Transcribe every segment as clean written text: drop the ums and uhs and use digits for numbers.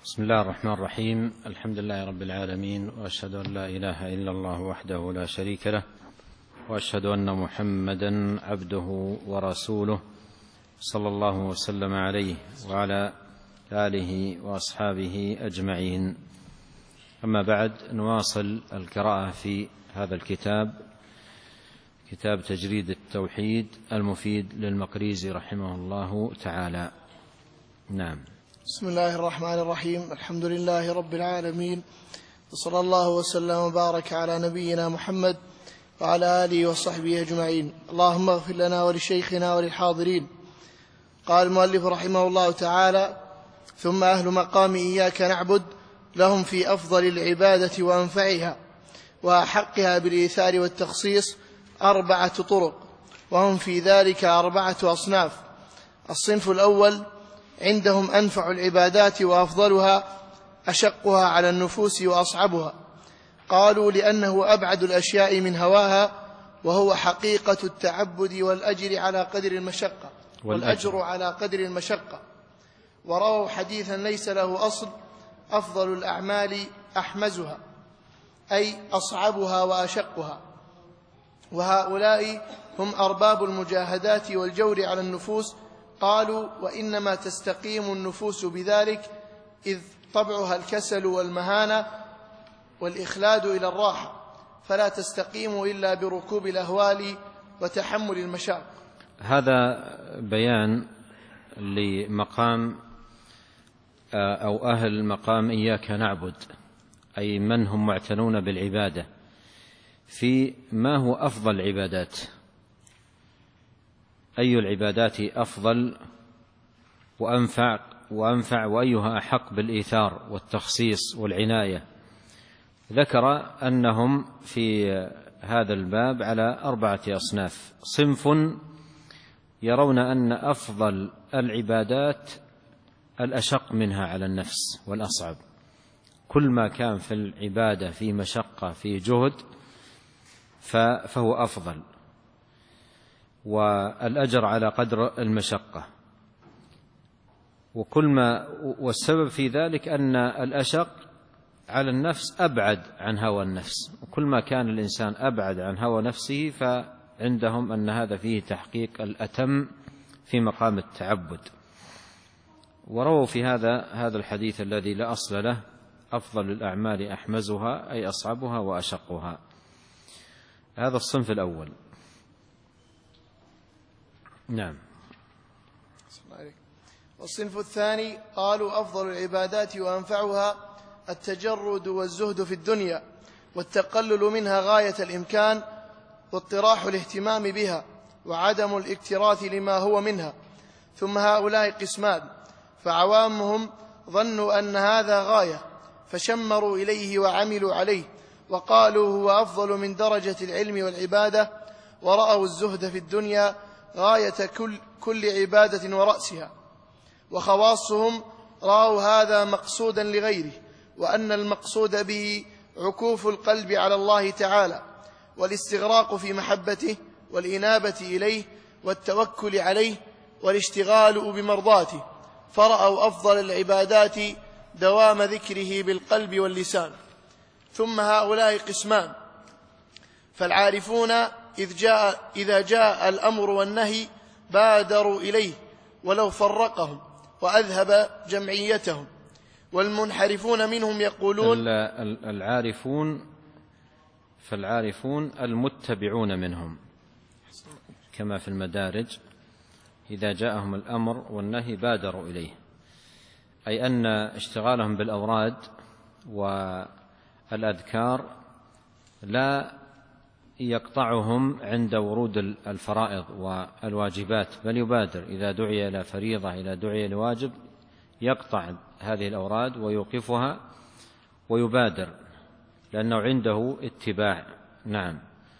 بسم الله الرحمن الرحيم. الحمد لله رب العالمين، وأشهد أن لا إله إلا الله وحده لا شريك له، وأشهد أن محمدا عبده ورسوله صلى الله وسلم عليه وعلى آله وأصحابه أجمعين. أما بعد، نواصل القراءة في هذا الكتاب، كتاب تجريد التوحيد المفيد للمقريزي رحمه الله تعالى. نعم. بسم الله الرحمن الرحيم. الحمد لله رب العالمين، وصلى الله وسلم وبارك على نبينا محمد وعلى آله وصحبه أجمعين. اللهم اغفر لنا ولشيخنا وللحاضرين. قال المؤلف رحمه الله تعالى: ثم أهل مقام إياك نعبد لهم في أفضل العبادة وأنفعها وأحقها بالإيثار والتخصيص 4 طرق، وهم في ذلك 4 أصناف. الصنف الأول: عندهم أنفع العبادات وأفضلها، أشقها على النفوس وأصعبها. قالوا: لأنه أبعد الأشياء من هواها، وهو حقيقة التعبد والأجر على قدر المشقة. ورووا حديثا ليس له أصل: أفضل الأعمال أحمزها، أي أصعبها وأشقها. وهؤلاء هم أرباب المجاهدات والجور على النفوس. قالوا: وإنما تستقيم النفوس بذلك، إذ طبعها الكسل والمهانة والإخلاد إلى الراحة، فلا تستقيم إلا بركوب الأهوال وتحمل المشاق. هذا بيان لمقام أو أهل مقام إياك نعبد، أي من هم معتنون بالعبادة، في ما هو أفضل العبادات، أي العبادات أفضل وأنفع وأيها أحق بالإيثار والتخصيص والعناية. ذكر أنهم في هذا الباب على 4 أصناف. صنف يرون أن أفضل العبادات الأشق منها على النفس والأصعب، كل ما كان في العبادة في مشقة في جهد فهو أفضل، والأجر على قدر المشقة. والسبب في ذلك أن الأشق على النفس أبعد عن هوى النفس، وكل ما كان الإنسان أبعد عن هوى نفسه فعندهم أن هذا فيه تحقيق الأتم في مقام التعبد. ورووا في هذا الحديث الذي لا أصل له: أفضل الأعمال أحمزها، أي أصعبها وأشقها. هذا الصنف الأول. نعم. والصنف الثاني: قالوا: أفضل العبادات وأنفعها التجرد والزهد في الدنيا، والتقلل منها غاية الإمكان، واطراح الاهتمام بها، وعدم الاكتراث لما هو منها. ثم هؤلاء قسمان: فعوامهم ظنوا أن هذا غاية فشمروا إليه وعملوا عليه، وقالوا هو أفضل من درجة العلم والعبادة، ورأوا الزهد في الدنيا غاية كل عبادة ورأسها. وخواصهم رأوا هذا مقصودا لغيره، وأن المقصود به عكوف القلب على الله تعالى، والاستغراق في محبته، والإنابة إليه، والتوكل عليه، والاشتغال بمرضاته. فرأوا أفضل العبادات دوام ذكره بالقلب واللسان. ثم هؤلاء قسمان: فالعارفون إذا جاء الأمر والنهي بادروا إليه ولو فرقهم وأذهب جمعيتهم. والمنحرفون منهم يقولون: فالعارفون المتبعون منهم، كما في المدارج: إذا جاءهم الأمر والنهي بادروا إليه، أي أن اشتغالهم بالأوراد والأذكار لا يقطعهم عند ورود الفرائض والواجبات، بل يبادر إذا دعي إلى فريضة، إذا دعي لواجب يقطع هذه الأوراد ويوقفها ويبادر، لأنه عنده اتباع. نعم.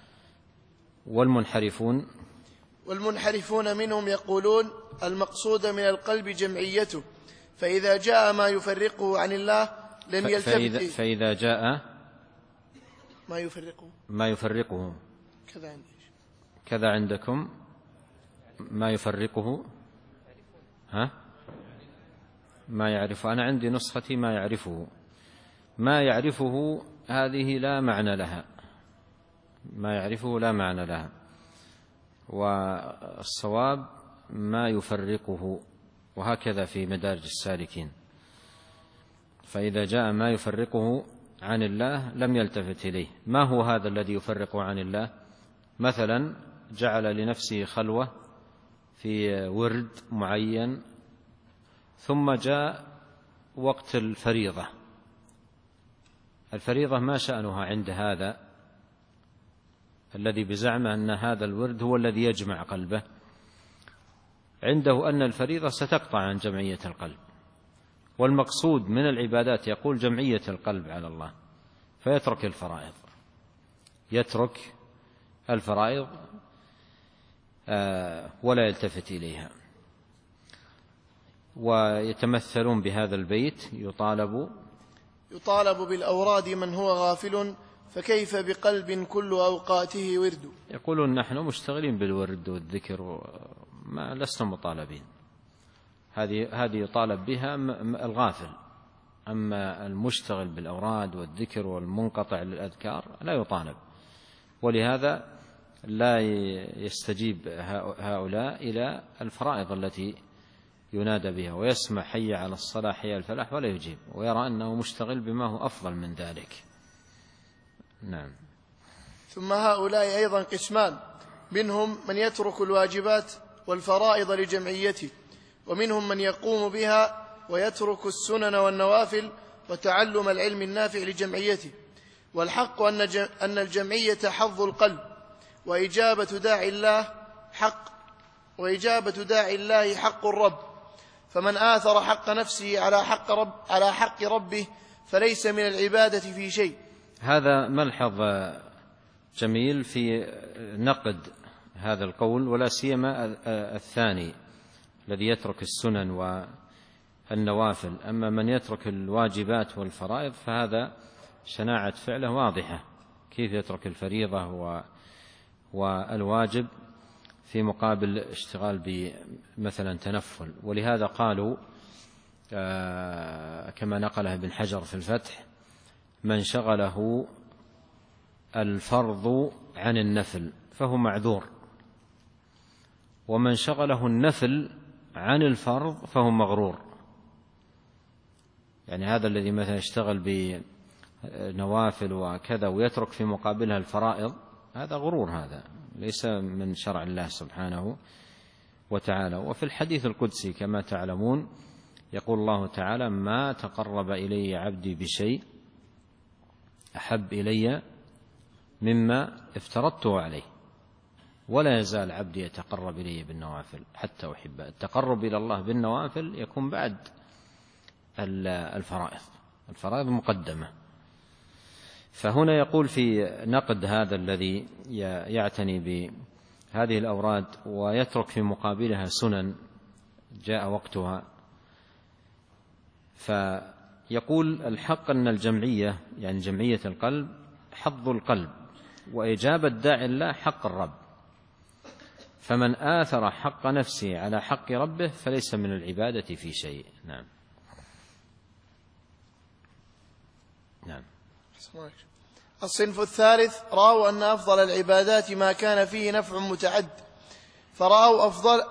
والمنحرفون منهم يقولون: المقصود من القلب جمعيته، فإذا جاء ما يفرقه عن الله لم يلتفت. فإذا جاء ما يفرقه كذا عندكم ما يفرقه. ما يعرف. أنا عندي نسختي ما يعرفه. ما يعرفه هذه لا معنى لها، ما يعرفه لا معنى لها، والصواب ما يفرقه، وهكذا في مدارج السالكين. فإذا جاء ما يفرقه عن الله لم يلتفت إليه. ما هو هذا الذي يفرقه عن الله؟ مثلا جعل لنفسه خلوة في ورد معين، ثم جاء وقت الفريضة. الفريضة ما شأنها عند هذا الذي بزعمه أن هذا الورد هو الذي يجمع قلبه؟ عنده أن الفريضة ستقطع عن جمعية القلب، والمقصود من العبادات يقول جمعية القلب على الله، فيترك الفرائض، يترك الفرائض ولا يلتفت إليها. ويتمثلون بهذا البيت: يطالب بالأوراد من هو غافل، فكيف بقلب كل أوقاته ورد. يقولون نحن مشتغلين بالورد والذكر، ما لسنا مطالبين. هذه يطالب بها الغافل، أما المشتغل بالأوراد والذكر والمنقطع للأذكار لا يطالب. ولهذا لا يستجيب هؤلاء إلى الفرائض التي ينادى بها، ويسمع حي على الصلاة حي على الفلاح ولا يجيب، ويرى أنه مشتغل بما هو أفضل من ذلك. نعم. ثم هؤلاء أيضا قسمان: منهم من يترك الواجبات والفرائض لجمعيته، ومنهم من يقوم بها ويترك السنن والنوافل وتعلم العلم النافع لجمعيته. والحق أن الجمعية حظ القلب، وإجابة داعي الله حق الرب، فمن آثر حق نفسه على حق ربه فليس من العبادة في شيء. هذا ملحظ جميل في نقد هذا القول، ولا سيما الثاني الذي يترك السنن والنوافل. أما من يترك الواجبات والفرائض فهذا شناعة فعله واضحة، كيف يترك الفريضة والواجب في مقابل اشتغال بمثلا تنفل. ولهذا قالوا كما نقله ابن حجر في الفتح: من شغله الفرض عن النفل فهو معذور، ومن شغله النفل عن الفرض فهو مغرور. يعني هذا الذي مثلا يشتغل بنوافل وكذا ويترك في مقابلها الفرائض، هذا غرور، هذا ليس من شرع الله سبحانه وتعالى. وفي الحديث القدسي كما تعلمون يقول الله تعالى: ما تقرب إلي عبدي بشيء أحب إلي مما افترضته عليه، ولا يزال عبدي يتقرب إلي بالنوافل حتى أحبه. التقرب إلى الله بالنوافل يكون بعد الفرائض مقدمة. فهنا يقول في نقد هذا الذي يعتني بهذه الأوراد ويترك في مقابلها سنن جاء وقتها، فيقول: الحق أن الجمعية يعني جمعية القلب حظ القلب، وإجابة داعي الله حق الرب، فمن آثر حق نفسه على حق ربه فليس من العبادة في شيء. نعم. الصنف الثالث: رأوا أن أفضل العبادات ما كان فيه نفع متعد، فرأوه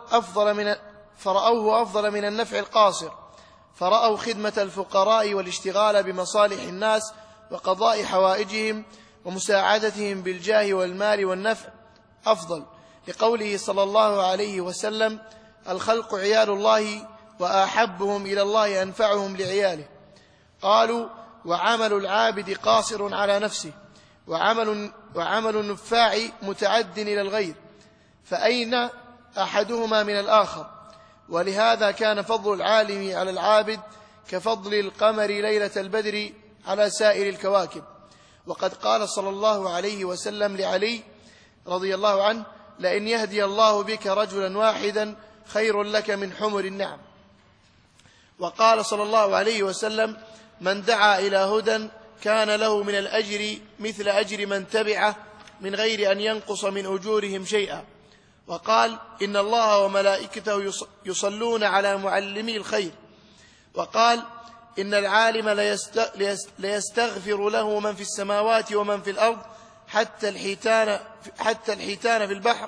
أفضل من النفع القاصر، فرأوا خدمة الفقراء والاشتغال بمصالح الناس وقضاء حوائجهم ومساعدتهم بالجاه والمال والنفع أفضل، لقوله صلى الله عليه وسلم: الخلق عيال الله وأحبهم إلى الله أنفعهم لعياله. قالوا: وعمل العابد قاصر على نفسه، وعمل النفاع متعد إلى الغير، فأين أحدهما من الآخر؟ ولهذا كان فضل العالم على العابد كفضل القمر ليلة البدر على سائر الكواكب. وقد قال صلى الله عليه وسلم لعلي رضي الله عنه: لئن يهدي الله بك رجلا واحدا خير لك من حمر النعم. وقال صلى الله عليه وسلم: من دعا إلى هدى كان له من الأجر مثل أجر من تبعه من غير أن ينقص من أجورهم شيئا. وقال: إن الله وملائكته يصلون على معلمي الخير. وقال: إن العالم ليستغفر له من في السماوات ومن في الأرض حتى الحيتان في البحر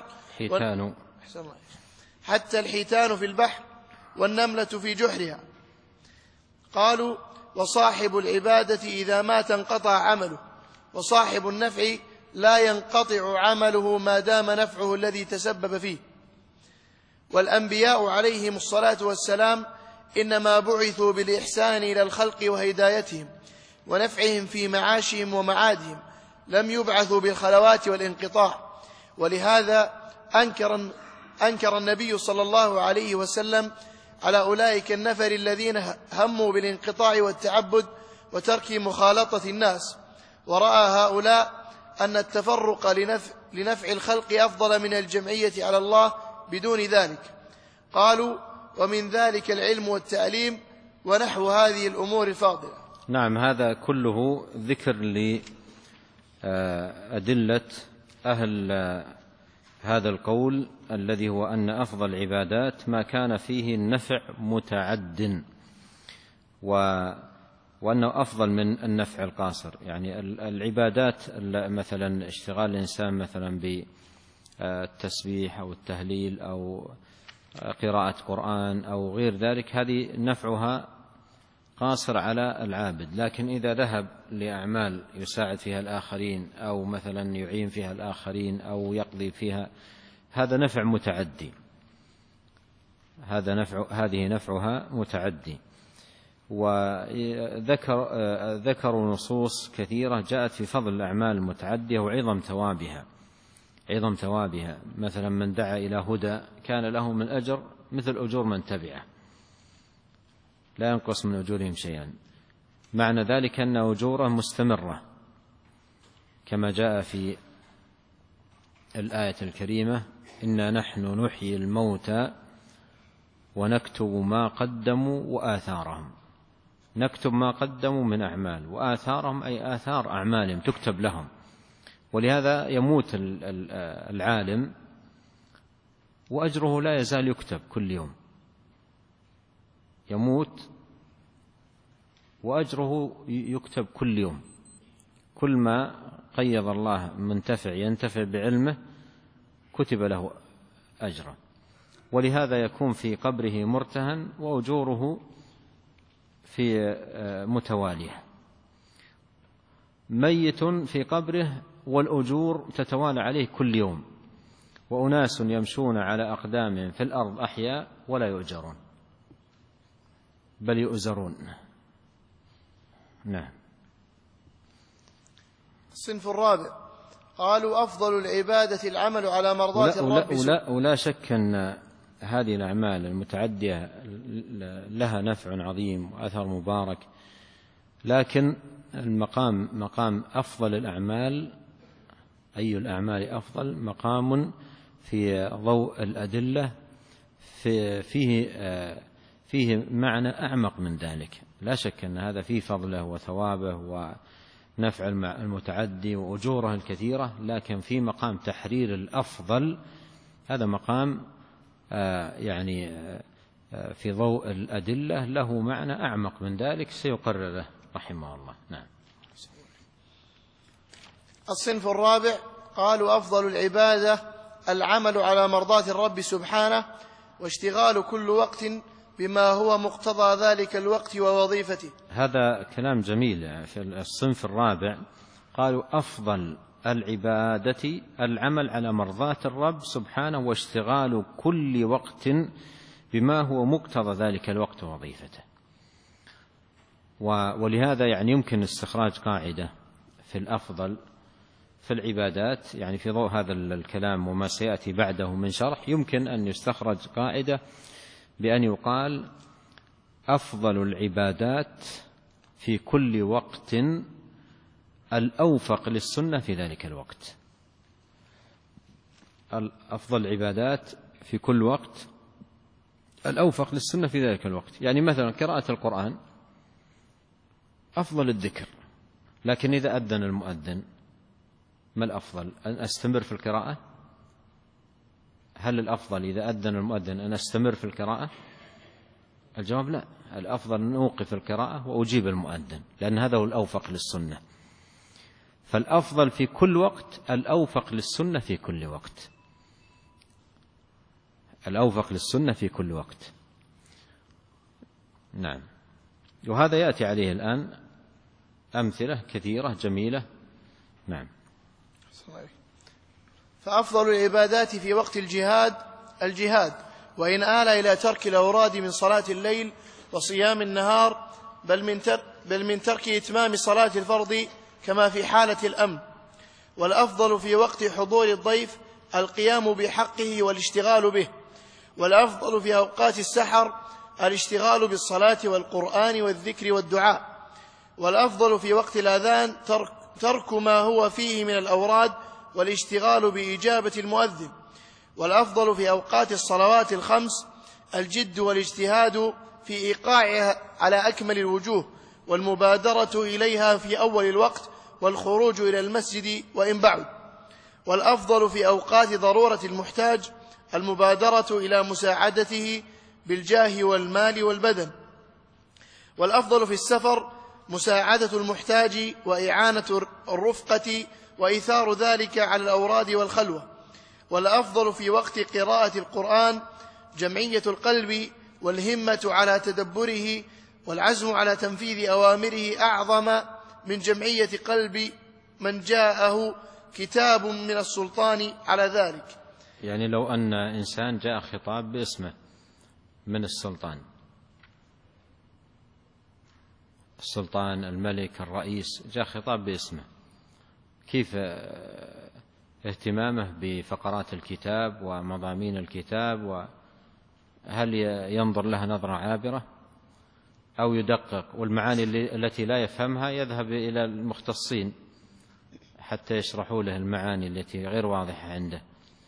حتى الحيتان في البحر والنملة في جحرها. قالوا: وصاحب العبادة إذا مات انقطع عمله، وصاحب النفع لا ينقطع عمله ما دام نفعه الذي تسبب فيه. والأنبياء عليهم الصلاة والسلام إنما بعثوا بالإحسان إلى الخلق وهدايتهم ونفعهم في معاشهم ومعادهم، لم يبعثوا بالخلوات والانقطاع. ولهذا أنكر النبي صلى الله عليه وسلم على أولئك النفر الذين هموا بالانقطاع والتعبد وترك مخالطة الناس، ورأى هؤلاء أن التفرق لنفع الخلق أفضل من الجمعية على الله بدون ذلك. قالوا: ومن ذلك العلم والتعليم ونحو هذه الأمور الفاضلة. نعم، هذا كله ذكر لأدلة أهل هذا القول الذي هو أن أفضل العبادات ما كان فيه النفع متعد، وأنه أفضل من النفع القاصر. يعني العبادات مثلا اشتغال الإنسان مثلا بالتسبيح أو التهليل أو قراءة قرآن أو غير ذلك، هذه نفعها قاصر على العابد. لكن إذا ذهب لأعمال يساعد فيها الآخرين أو مثلا يعين فيها الآخرين أو يقضي فيها، هذا نفع متعدي، هذه نفعها متعدي. وذكروا نصوص كثيرة جاءت في فضل الأعمال المتعدية وعظم ثوابها. مثلا من دعا إلى هدى كان له من أجر مثل أجور من تبعه لا ينقص من أجورهم شيئا. معنى ذلك أن أجوره مستمرة، كما جاء في الآية الكريمة: إنا نحن نحيي الموتى ونكتب ما قدموا وآثارهم. نكتب ما قدموا من أعمال، وآثارهم أي آثار أعمالهم تكتب لهم. ولهذا يموت العالم وأجره لا يزال يكتب كل يوم، يموت وأجره يكتب كل يوم، كل ما قيض الله منتفع ينتفع بعلمه كتب له أجره. ولهذا يكون في قبره مرتهن وأجوره في متوالية. ميت في قبره والأجور تتوالى عليه كل يوم. وأناس يمشون على أقدامهم في الأرض أحياء ولا يؤجرون بل يؤزرون. نعم. الصنف الرابع قالوا: أفضل العبادة العمل على مرضاة الرب. ولا شك أن هذه الأعمال المتعدية لها نفع عظيم وأثر مبارك، لكن المقام مقام أفضل الأعمال. أي الأعمال أفضل؟ مقام في ضوء الأدلة فيه معنى أعمق من ذلك. لا شك أن هذا فيه فضله وثوابه ونفع المتعدي وأجوره الكثيرة، لكن في مقام تحرير الأفضل، هذا مقام يعني في ضوء الأدلة له معنى أعمق من ذلك سيقرره رحمه الله. نعم. الصنف الرابع قالوا: أفضل العبادة العمل على مرضاة الرب سبحانه واشتغال كل وقت بما هو مقتضى ذلك الوقت ووظيفته. هذا كلام جميل. في الصنف الرابع قالوا: أفضل العبادة العمل على مرضاة الرب سبحانه واشتغال كل وقت بما هو مقتضى ذلك الوقت ووظيفته. ولهذا يعني يمكن استخراج قاعدة في الأفضل في العبادات، يعني في ضوء هذا الكلام وما سيأتي بعده من شرح، يمكن أن يستخرج قاعدة بأن يقال: أفضل العبادات في كل وقت الأوفق للسنة في ذلك الوقت. أفضل العبادات في كل وقت الأوفق للسنة في ذلك الوقت. يعني مثلا قراءة القرآن أفضل الذكر، لكن إذا أذن المؤذن ما الأفضل؟ أن أستمر في القراءة؟ هل الأفضل إذا أذن المؤذن أن أستمر في القراءة الجواب لا، الأفضل أن أوقف القراءة وأجيب المؤذن، لأن هذا هو الأوفق للسنة. فالأفضل في كل وقت الأوفق للسنة في كل وقت، الأوفق للسنة في كل وقت. نعم. وهذا يأتي عليه الآن أمثلة كثيرة جميلة. نعم. فأفضل العبادات في وقت الجهاد، وإن آل إلى ترك الأوراد من صلاة الليل وصيام النهار، بل من ترك إتمام صلاة الفرض كما في حالة الأمن. والأفضل في وقت حضور الضيف القيام بحقه والاشتغال به. والأفضل في أوقات السحر الاشتغال بالصلاة والقرآن والذكر والدعاء. والأفضل في وقت الأذان ترك ما هو فيه من الأوراد والاشتغال بإجابة المؤذن. والأفضل في أوقات الصلوات الخمس الجد والاجتهاد في إيقاعها على أكمل الوجوه، والمبادرة إليها في أول الوقت، والخروج إلى المسجد وإن بعد. والأفضل في أوقات ضرورة المحتاج المبادرة إلى مساعدته بالجاه والمال والبدن. والأفضل في السفر مساعدة المحتاج وإعانة الرفقة وإيثار ذلك على الأوراد والخلوة. والأفضل في وقت قراءة القرآن جمعية القلب والهمة على تدبره والعزم على تنفيذ أوامره أعظم من جمعية قلب من جاءه كتاب من السلطان على ذلك. يعني لو أن إنسان جاء خطاب باسمه من السلطان الملك الرئيس، جاء خطاب باسمه، كيف اهتمامه بفقرات الكتاب ومضامين الكتاب؟ وهل ينظر لها نظرة عابرة أو يدقق؟ والمعاني التي لا يفهمها يذهب إلى المختصين حتى يشرحوا له المعاني التي غير واضحة عنده.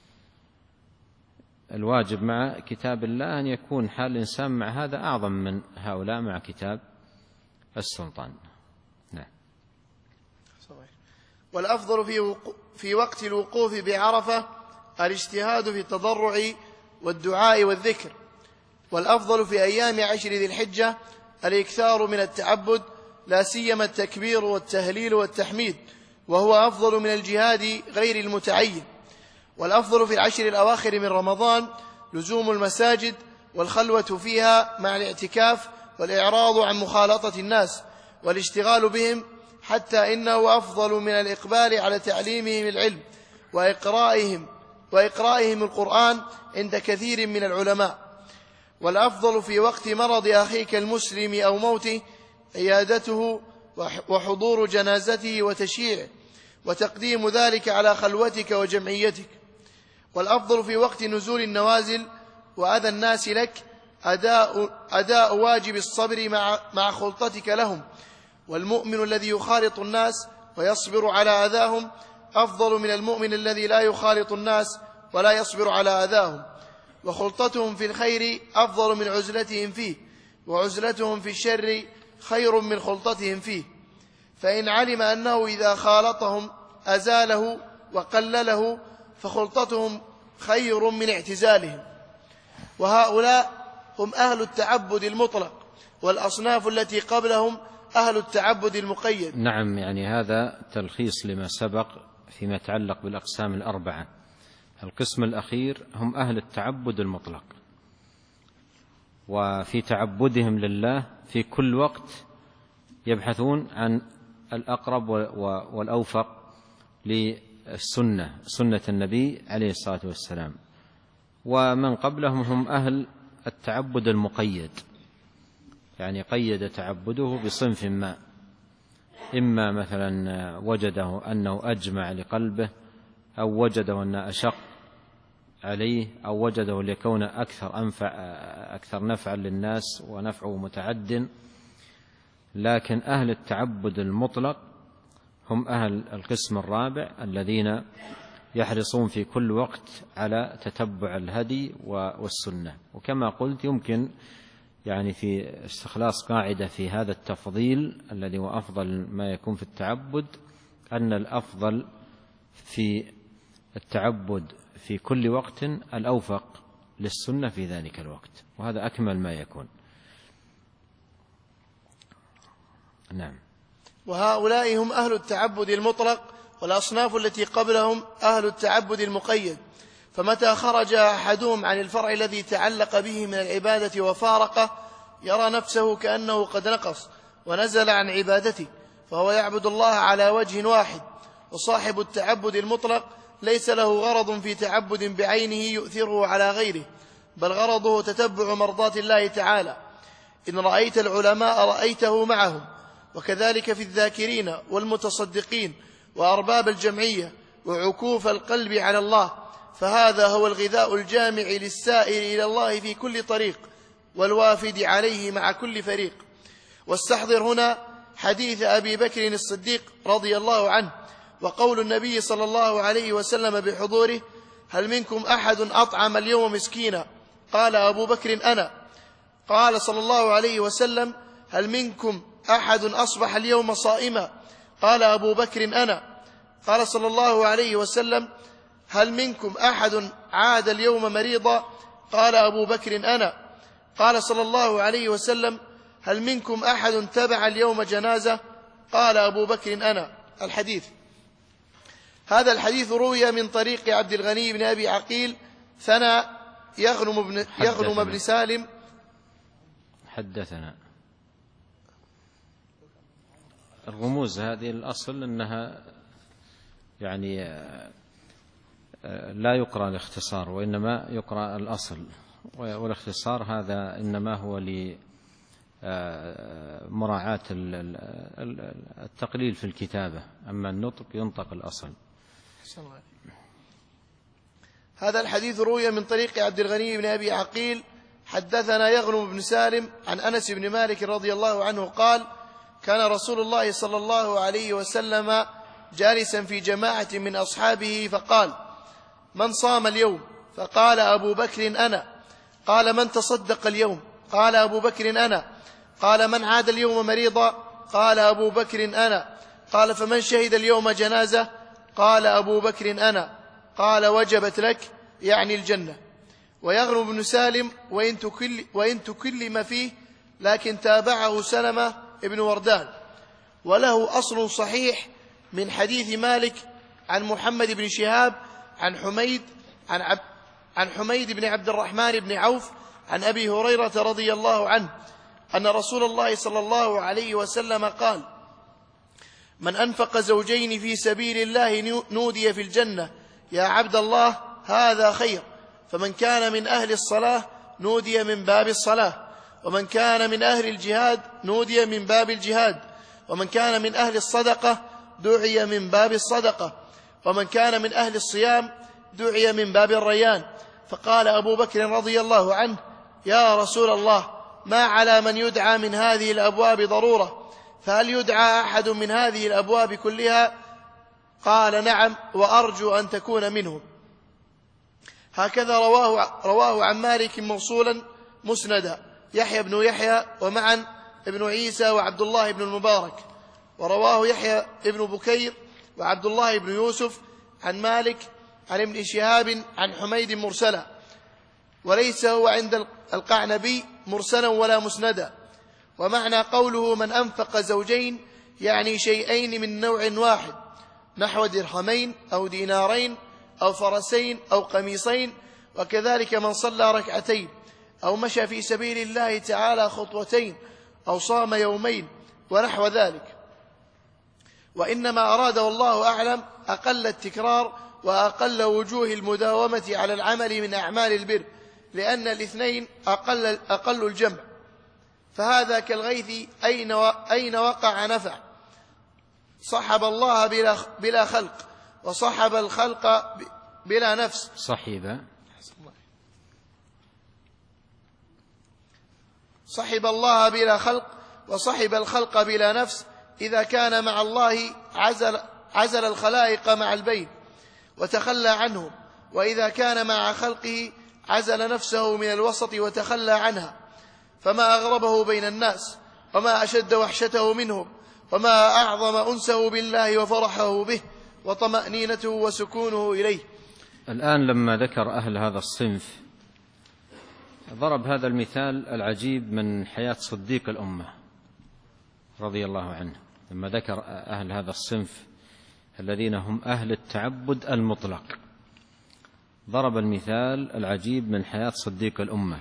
الواجب مع كتاب الله أن يكون حال الإنسان مع هذا أعظم من هؤلاء مع كتاب السلطان. نعم. والأفضل في وقت الوقوف بعرفة الاجتهاد في التضرع والدعاء والذكر. والأفضل في أيام 10 ذي الحجة الإكثار من التعبد، لا سيما التكبير والتهليل والتحميد، وهو أفضل من الجهاد غير المتعين. والأفضل في 10 الأواخر من رمضان لزوم المساجد والخلوة فيها مع الاعتكاف والإعراض عن مخالطة الناس والاشتغال بهم، حتى إنه أفضل من الإقبال على تعليمهم العلم وإقرائهم القرآن عند كثير من العلماء. والأفضل في وقت مرض أخيك المسلم أو موته عيادته وحضور جنازته وتشييعه، وتقديم ذلك على خلوتك وجمعيتك. والأفضل في وقت نزول النوازل وأذى الناس لك أداء واجب الصبر مع خلطتك لهم. والمؤمن الذي يخالط الناس ويصبر على أذاهم أفضل من المؤمن الذي لا يخالط الناس ولا يصبر على أذاهم. وخلطتهم في الخير أفضل من عزلتهم فيه، وعزلتهم في الشر خير من خلطتهم فيه. فإن علم أنه إذا خالطهم أزاله وقلله فخلطتهم خير من اعتزالهم. وهؤلاء هم أهل التعبد المطلق، والأصناف التي قبلهم أهل التعبد المقيد. نعم، يعني هذا تلخيص لما سبق فيما يتعلق بالأقسام الأربعة. القسم الأخير هم أهل التعبد المطلق، وفي تعبدهم لله في كل وقت يبحثون عن الأقرب والأوفق للسنة، سنة النبي عليه الصلاة والسلام. ومن قبلهم هم أهل التعبد المقيد، يعني قيد تعبده بصنف ما، إما مثلا وجده أنه أجمع لقلبه، أو وجده أنه أشق عليه، أو وجده ليكون أكثر نفعا للناس ونفعه متعد. لكن أهل التعبد المطلق هم أهل القسم الرابع الذين يحرصون في كل وقت على تتبع الهدي والسنة. وكما قلت يمكن يعني في استخلاص قاعدة في هذا التفضيل الذي هو أفضل ما يكون في التعبد، أن الأفضل في التعبد في كل وقت الأوفق للسنة في ذلك الوقت، وهذا أكمل ما يكون. نعم. وهؤلاء هم أهل التعبد المطلق، والأصناف التي قبلهم أهل التعبد المقيد. فمتى خرج أحدهم عن الفرع الذي تعلق به من العبادة وفارقه يرى نفسه كأنه قد نقص ونزل عن عبادته، فهو يعبد الله على وجه واحد. وصاحب التعبد المطلق ليس له غرض في تعبد بعينه يؤثره على غيره، بل غرضه تتبع مرضات الله تعالى. إن رأيت العلماء رأيته معهم، وكذلك في الذاكرين والمتصدقين وأرباب الجمعية وعكوف القلب على الله، فهذا هو الغذاء الجامع للسائر إلى الله في كل طريق والوافد عليه مع كل فريق. واستحضر هنا حديث أبي بكر الصديق رضي الله عنه، وقول النبي صلى الله عليه وسلم بحضوره: هل منكم أحد أطعم اليوم مسكينا؟ قال أبو بكر: أنا. قال صلى الله عليه وسلم: هل منكم أحد أصبح اليوم صائما؟ قال أبو بكر: أنا. قال صلى الله عليه وسلم: هل منكم أحد عاد اليوم مريضا؟ قال أبو بكر: أنا. قال صلى الله عليه وسلم: هل منكم أحد تبع اليوم جنازة؟ قال أبو بكر: أنا. الحديث. هذا الحديث روي من طريق عبد الغني بن أبي عقيل ثنى يغنم بن سالم. حدثنا. الرموز هذه الأصل أنها يعني لا يقرأ الاختصار، وإنما يقرأ الأصل، والاختصار هذا إنما هو لمراعاة التقليل في الكتابة، أما النطق ينطق الأصل. هذا الحديث روي من طريق عبد الغني بن أبي عقيل حدثنا يغنم بن سالم عن أنس بن مالك رضي الله عنه قال: كان رسول الله صلى الله عليه وسلم جالسا في جماعة من أصحابه فقال: من صام اليوم؟ فقال أبو بكر: أنا. قال: من تصدق اليوم؟ قال أبو بكر: أنا. قال: من عاد اليوم مريضا؟ قال أبو بكر: أنا. قال: فمن شهد اليوم جنازة؟ قال أبو بكر: أنا. قال: وجبت لك، يعني الجنة. ويغنم بن سالم وإن تكلم فيه، لكن تابعه سلمة ابن وردان، وله أصل صحيح من حديث مالك عن محمد بن شهاب عن حميد بن عبد الرحمن بن عوف عن أبي هريرة رضي الله عنه أن رسول الله صلى الله عليه وسلم قال: من أنفق زوجين في سبيل الله نودي في الجنة: يا عبد الله هذا خير. فمن كان من أهل الصلاة نودي من باب الصلاة، ومن كان من أهل الجهاد نودي من باب الجهاد، ومن كان من أهل الصدقة دعي من باب الصدقة، ومن كان من أهل الصيام دعي من باب الريان. فقال أبو بكر رضي الله عنه: يا رسول الله، ما على من يدعى من هذه الأبواب ضرورة، فهل يدعى أحد من هذه الأبواب كلها؟ قال: نعم، وأرجو أن تكون منهم. هكذا رواه عن مالك موصولا مسندا يحيى بن يحيى ومعا ابن عيسى وعبد الله بن المبارك، ورواه يحيى ابن بكير وعبد الله بن يوسف عن مالك عن ابن شهاب عن حميد مرسلا، وليس هو عند القعنبي مرسلا ولا مسندا. ومعنى قوله من أنفق زوجين يعني شيئين من نوع واحد، نحو درهمين أو دينارين أو فرسين أو قميصين، وكذلك من صلى ركعتين أو مشى في سبيل الله تعالى خطوتين أو صام يومين ونحو ذلك. وإنما أراد والله أعلم أقل التكرار وأقل وجوه المداومة على العمل من أعمال البر، لأن الاثنين أقل الجمع. فهذا كالغيث أين وقع نفع، صحب الله بلا خلق، وصحب الخلق بلا نفس. صحب الله بلا خلق وصحب الخلق بلا نفس. إذا كان مع الله عزل الخلائق مع البين وتخلى عنهم، وإذا كان مع خلقه عزل نفسه من الوسط وتخلى عنها. فما أغربه بين الناس، وما أشد وحشته منهم، وما أعظم أنسه بالله وفرحه به وطمأنينته وسكونه إليه. الآن لما ذكر أهل هذا الصنف ضرب هذا المثال العجيب من حياة صديق الأمة رضي الله عنه لما ذكر أهل هذا الصنف الذين هم أهل التعبد المطلق ضرب المثال العجيب من حياة صديق الأمة،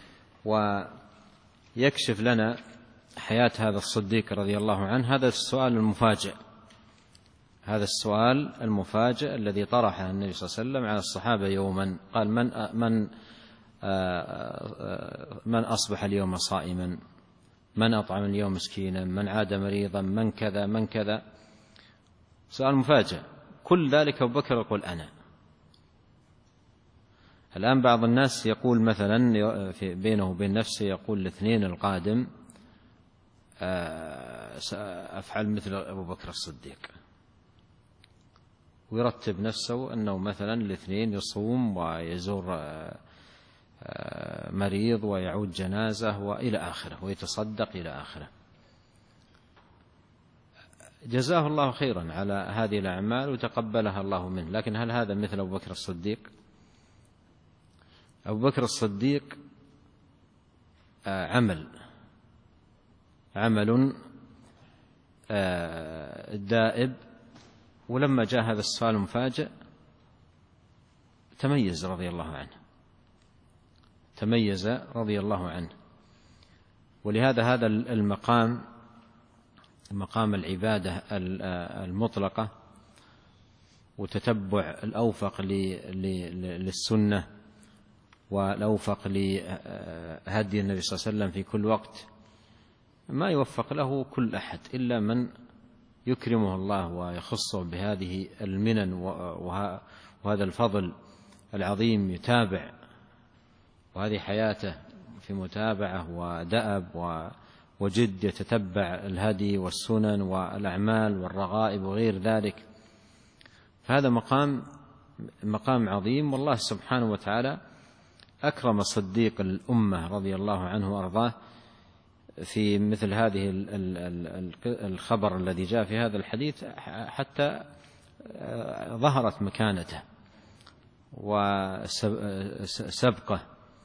ويكشف لنا حياة هذا الصديق رضي الله عنه هذا السؤال المفاجئ، هذا السؤال المفاجئ الذي طرحه النبي صلى الله عليه وسلم على الصحابة يوما، قال من أصبح اليوم صائما، من أطعم اليوم مسكينا، من عاد مريضا، من كذا من كذا. سؤال مفاجئ. كل ذلك أبو بكر يقول أنا. الآن بعض الناس يقول مثلا بينه وبين نفسه يقول الاثنين القادم سأفعل مثل أبو بكر الصديق، ويرتب نفسه أنه مثلا الاثنين يصوم ويزور مريض ويعود جنازة وإلى آخره ويتصدق إلى آخره. جزاه الله خيرا على هذه الأعمال وتقبلها الله منه، لكن هل هذا مثل أبو بكر الصديق؟ أبو بكر الصديق عمل دائب، ولما جاء هذا السؤال المفاجئ تميز رضي الله عنه. ولهذا هذا المقام، مقام العبادة المطلقة وتتبع الأوفق للسنة والأوفق لهدي النبي صلى الله عليه وسلم في كل وقت، ما يوفق له كل أحد إلا من يكرمه الله ويخصه بهذه المنن وهذا الفضل العظيم، يتابع، وهذه حياته في متابعة ودأب وجد، يتتبع الهدي والسنن والأعمال والرغائب وغير ذلك. فهذا مقام عظيم، والله سبحانه وتعالى أكرم صديق الأمة رضي الله عنه وأرضاه في مثل هذه الخبر الذي جاء في هذا الحديث، حتى ظهرت مكانته وسبقه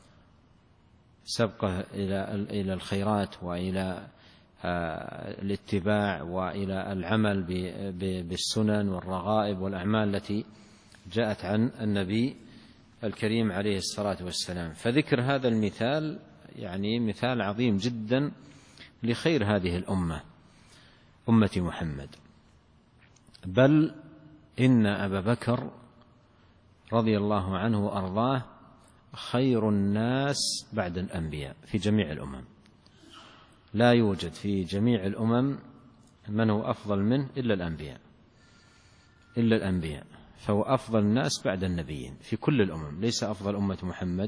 إلى الخيرات وإلى الاتباع وإلى العمل بالسنن والرغائب والأعمال التي جاءت عن النبي الكريم عليه الصلاة والسلام. فذكر هذا المثال يعني مثال عظيم جدا لخير هذه الأمة، أمة محمد. بل إن أبا بكر رضي الله عنه وأرضاه خير الناس بعد الأنبياء في جميع الأمم، لا يوجد في جميع الأمم من هو أفضل منه إلا الأنبياء، فهو أفضل الناس بعد النبيين في كل الأمم، ليس أفضل أمة محمد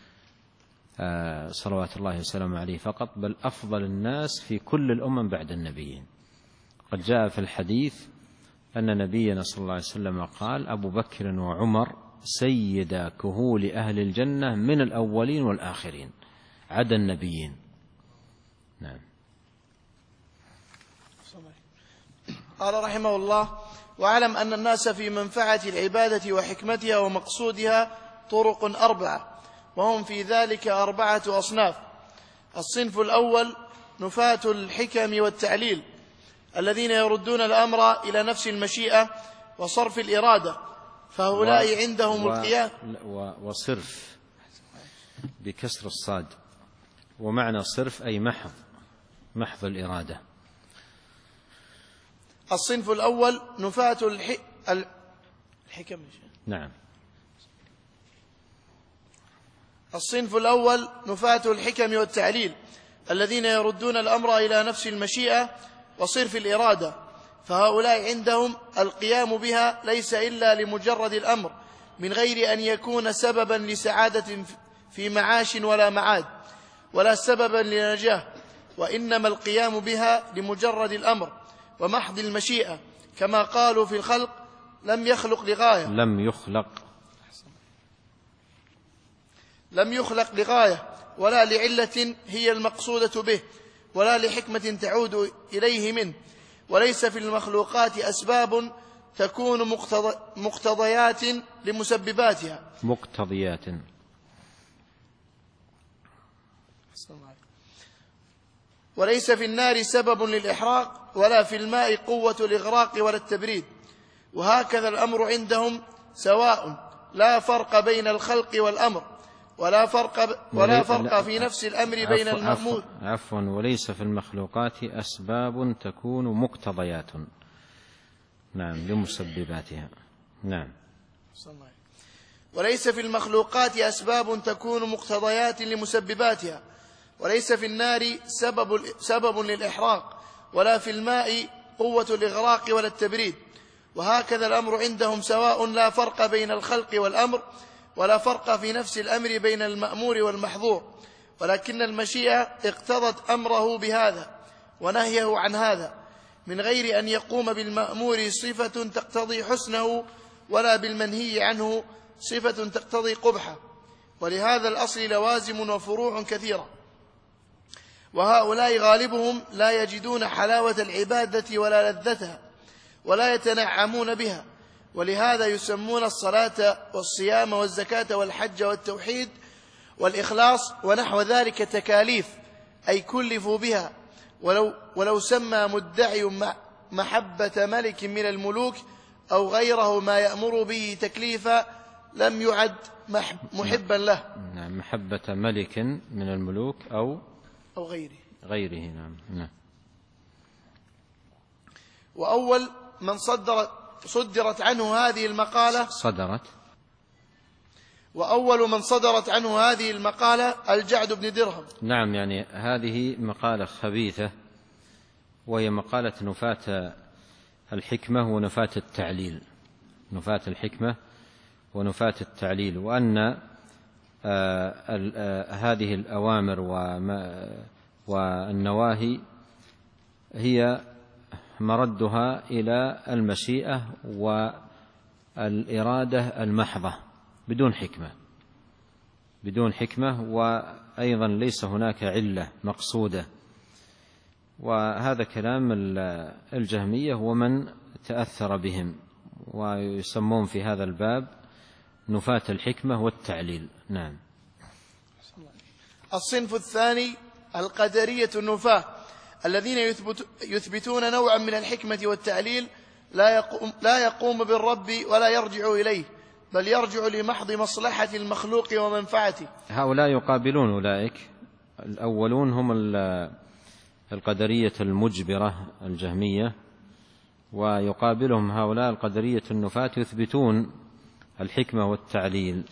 صلوات الله وسلامه عليه فقط، بل أفضل الناس في كل الأمم بعد النبيين. قد جاء في الحديث أن نبينا صلى الله عليه وسلم قال: أبو بكر وعمر سيدا كهول أهل الجنة من الأولين والآخرين عدا النبيين. نعم. قال رحمه الله: واعلم أن الناس في منفعة العبادة وحكمتها ومقصودها طرق 4، وهم في ذلك 4 أصناف. الصنف الأول نفاة الحكم والتعليل، الذين يردون الأمر إلى نفس المشيئة وصرف الإرادة، فهؤلاء عندهم القيام. وصرف بكسر الصاد، ومعنى صرف أي محض الإرادة. الصنف الأول نفاة الحكم. نعم. الصنف الأول نفاة الحكم والتعليل، الذين يردون الأمر إلى نفس المشيئة وصرف الإرادة، فهؤلاء عندهم القيام بها ليس إلا لمجرد الأمر، من غير أن يكون سببا لسعادة في معاش ولا معاد، ولا سببا لنجاة، وإنما القيام بها لمجرد الأمر ومحض المشيئة، كما قالوا في الخلق: لم يخلق لغاية ولا لعلة هي المقصودة به، ولا لحكمة تعود إليه منه، وليس في المخلوقات أسباب تكون مقتضيات لمسبباتها. وليس في النار سبب للإحراق ولا في الماء قوة الإغراق ولا التبريد، وهكذا الأمر عندهم سواء، لا فرق بين الخلق والأمر، ولا فرق في نفس الأمر بين المأمور. عفوا، وليس في المخلوقات أسباب تكون مقتضيات، نعم، لمسبباتها. نعم. وليس في المخلوقات أسباب تكون مقتضيات لمسبباتها، وليس في النار سبب للإحراق ولا في الماء قوة الإغراق ولا التبريد، وهكذا الأمر عندهم سواء، لا فرق بين الخلق والأمر، ولا فرق في نفس الأمر بين المأمور والمحظور، ولكن المشيئة اقتضت أمره بهذا ونهيه عن هذا، من غير أن يقوم بالمأمور صفة تقتضي حسنه ولا بالمنهي عنه صفة تقتضي قبحه. ولهذا الأصل لوازم وفروع كثيرة، وهؤلاء غالبهم لا يجدون حلاوة العبادة ولا لذتها ولا يتنعمون بها، ولهذا يسمون الصلاة والصيام والزكاة والحج والتوحيد والإخلاص ونحو ذلك تكاليف، أي كلفوا بها. ولو سمى مدعي محبة ملك من الملوك أو غيره ما يأمر به تكليفا لم يعد محبا له. نعم، محبة ملك من الملوك أو غيره. نعم. وأول من صدرت عنه هذه المقالة وأول من صدرت عنه هذه المقالة الجعد بن درهم. نعم، يعني هذه مقالة خبيثة، وهي مقالة نفاة الحكمة ونفاة التعليل، نفاة الحكمة ونفاة التعليل، وأن هذه الأوامر والنواهي هي مردها إلى المشيئة والإرادة المحضة بدون حكمة، وأيضا ليس هناك علة مقصودة. وهذا كلام الجهمية ومن تأثر بهم، ويسمون في هذا الباب نفاة الحكمة والتعليل. نعم. الصنف الثاني القدرية النفاة، الذين يثبتون نوعا من الحكمة والتعليل لا يقوم بالرب ولا يرجع إليه، بل يرجع لمحض مصلحة المخلوق ومنفعته. هؤلاء يقابلون أولئك الأولون، هم القدرية المجبرة الجهمية، ويقابلهم هؤلاء القدرية النفاة يثبتون الحكمة والتعليل،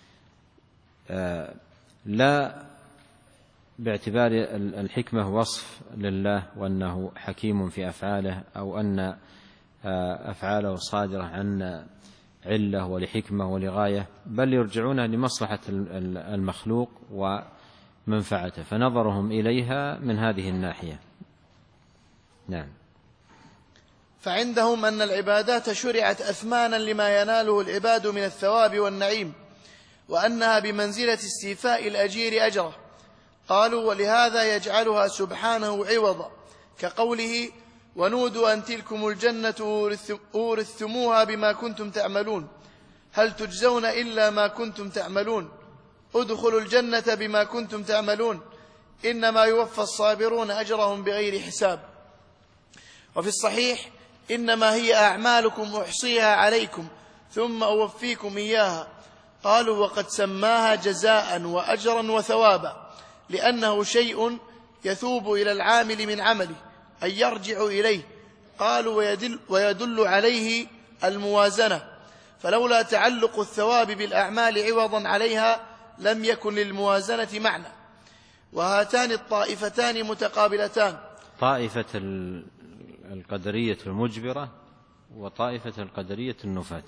لا باعتبار الحكمة وصف لله وأنه حكيم في أفعاله، أو أن أفعاله صادرة عن علة ولحكمة ولغاية، بل يرجعون لمصلحة المخلوق ومنفعته، فنظرهم إليها من هذه الناحية. نعم. فعندهم أن العبادات شرعت أثمانا لما يناله العباد من الثواب والنعيم، وأنها بمنزلة استيفاء الأجير أجره. قالوا ولهذا يجعلها سبحانه عوضا، كقوله ونودوا أن تلكم الجنة أورثتموها بما كنتم تعملون، هل تجزون إلا ما كنتم تعملون، ادخلوا الجنة بما كنتم تعملون، إنما يوفى الصابرون أجرهم بغير حساب. وفي الصحيح إنما هي أعمالكم أحصيها عليكم ثم أوفيكم إياها. قالوا وقد سماها جزاء وأجرا وثوابا، لأنه شيء يثوب إلى العامل من عمله، أي يرجع إليه. قالوا ويدل عليه الموازنة، فلولا تعلق الثواب بالأعمال عوضا عليها لم يكن للموازنة معنى. وهاتان الطائفتان متقابلتان، طائفة القدرية المجبرة وطائفة القدرية النفاة.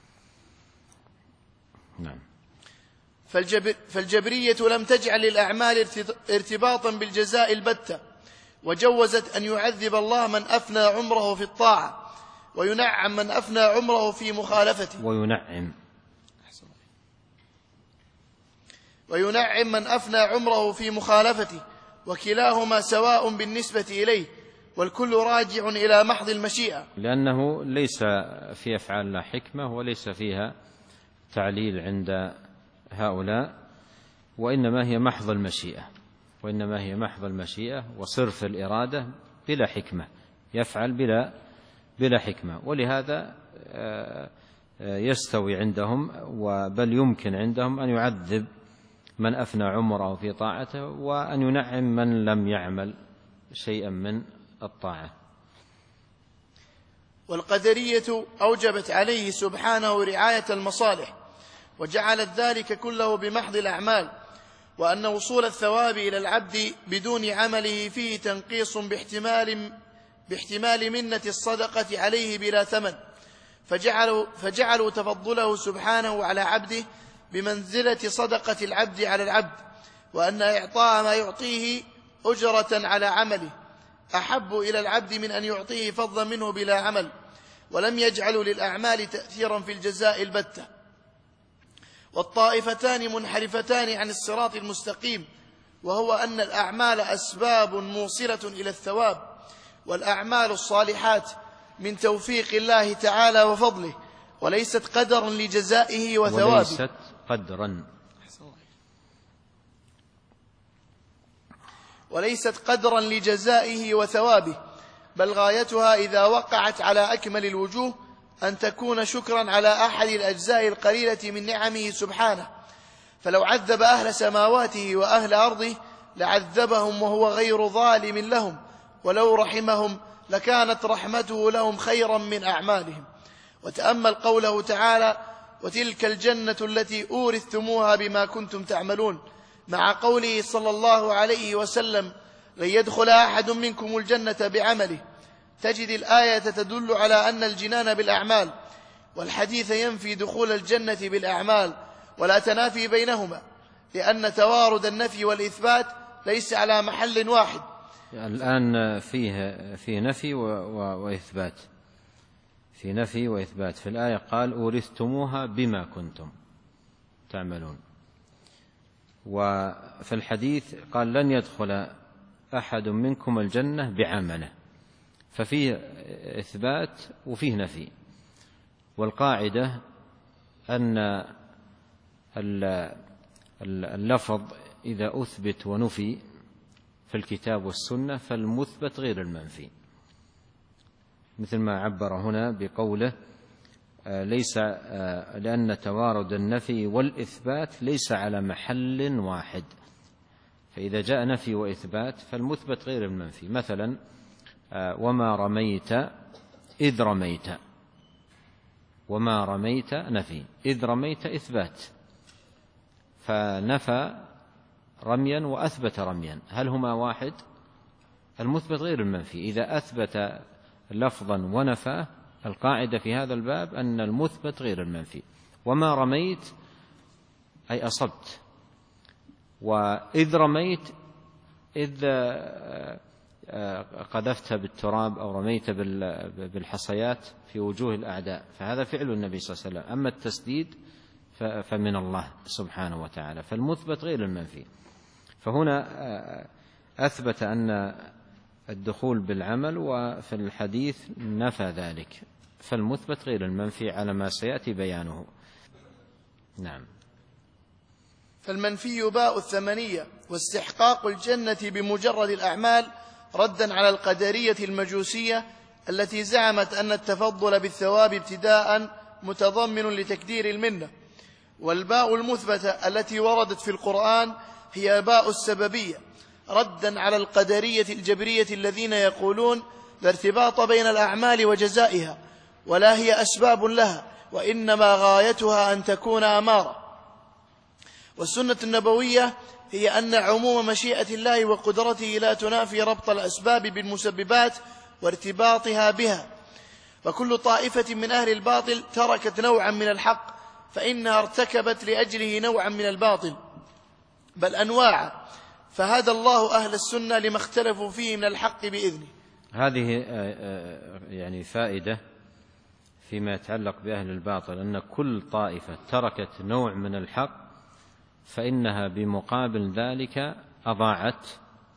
نعم. فالجبرية لم تجعل للأعمال ارتباطا بالجزاء البتة، وجوزت أن يعذب الله من أفنى عمره في الطاعة، وينعم من أفنى عمره في مخالفته. وينعم من أفنى عمره في مخالفته، وكلاهما سواء بالنسبة إليه، والكل راجع إلى محض المشيئة، لأنه ليس في أفعال لا حكمة وليس فيها تعليل عند هؤلاء، وإنما هي محض المشيئة، وإنما هي محض المشيئة وصرف الإرادة بلا حكمة، يفعل بلا حكمة. ولهذا يستوي عندهم بل يمكن عندهم أن يعذب من أفنى عمره في طاعته، وأن ينعم من لم يعمل شيئا من الطاعة. والقدرية أوجبت عليه سبحانه رعاية المصالح، وجعلت ذلك كله بمحض الأعمال، وأن وصول الثواب إلى العبد بدون عمله فيه تنقيص باحتمال منة الصدقة عليه بلا ثمن، فجعلوا تفضله سبحانه على عبده بمنزلة صدقة العبد على العبد، وأن إعطاء ما يعطيه أجرة على عمله أحب إلى العبد من أن يعطيه فضلا منه بلا عمل، ولم يجعلوا للأعمال تأثيرا في الجزاء البتة. والطائفتان منحرفتان عن الصراط المستقيم، وهو أن الأعمال أسباب موصلة إلى الثواب، والأعمال الصالحات من توفيق الله تعالى وفضله، وليست قدرا لجزائه وثوابه. وليست قدرا لجزائه وثوابه، بل غايتها إذا وقعت على أكمل الوجوه أن تكون شكرا على أحد الأجزاء القليلة من نعمه سبحانه. فلو عذب أهل سماواته وأهل أرضه لعذبهم وهو غير ظالم لهم، ولو رحمهم لكانت رحمته لهم خيرا من أعمالهم. وتأمل قوله تعالى: وتلك الجنة التي أورثتموها بما كنتم تعملون، مع قوله صلى الله عليه وسلم: لن يدخل أحد منكم الجنة بعمله. تجد الآية تدل على أن الجنان بالأعمال، والحديث ينفي دخول الجنة بالأعمال، ولا تنافي بينهما، لأن توارد النفي والإثبات ليس على محل واحد. الآن فيه نفي وإثبات، في نفي وإثبات. في الآية قال: أورثتموها بما كنتم تعملون، وفي الحديث قال: لن يدخل أحد منكم الجنة بعمله، ففيه إثبات وفيه نفي. والقاعدة أن اللفظ إذا أثبت ونفي في الكتاب والسنة فالمثبت غير المنفي، مثل ما عبر هنا بقوله: ليس، لأن توارد النفي والإثبات ليس على محل واحد. فإذا جاء نفي وإثبات فالمثبت غير المنفي. مثلا: وما رميت إذ رميت، وما رميت نفي، إذ رميت إثبات، فنفى رميا وأثبت رميا، هل هما واحد؟ المثبت غير المنفي. إذا أثبت لفظا ونفى، القاعدة في هذا الباب أن المثبت غير المنفي. وما رميت أي أصبت، وإذ رميت إذ قذفت بالتراب أو رميت بالحصيات في وجوه الأعداء، فهذا فعل النبي صلى الله عليه وسلم. أما التسديد فمن الله سبحانه وتعالى، فالمثبت غير المنفي. فهنا أثبت أن الدخول بالعمل، وفي الحديث نفى ذلك، فالمثبت غير المنفي على ما سيأتي بيانه. نعم. فالمنفي باء الثمنية واستحقاق الجنة بمجرد الأعمال، ردا على القدرية المجوسية التي زعمت أن التفضل بالثواب ابتداء متضمن لتكدير المنة. والباء المثبتة التي وردت في القرآن هي باء السببية، ردا على القدرية الجبرية الذين يقولون لا ارتباط بين الأعمال وجزائها، ولا هي أسباب لها، وإنما غايتها أن تكون أمارة. والسنة النبوية هي أن عموم مشيئة الله وقدرته لا تنافي ربط الأسباب بالمسببات وارتباطها بها. فكل طائفة من أهل الباطل تركت نوعا من الحق فإنها ارتكبت لأجله نوعا من الباطل، بل أنواعا، فهدى الله أهل السنة لما اختلفوا فيه من الحق بإذنه. هذه يعني فائدة فيما يتعلق بأهل الباطل، أن كل طائفة تركت نوع من الحق فإنها بمقابل ذلك أضاعت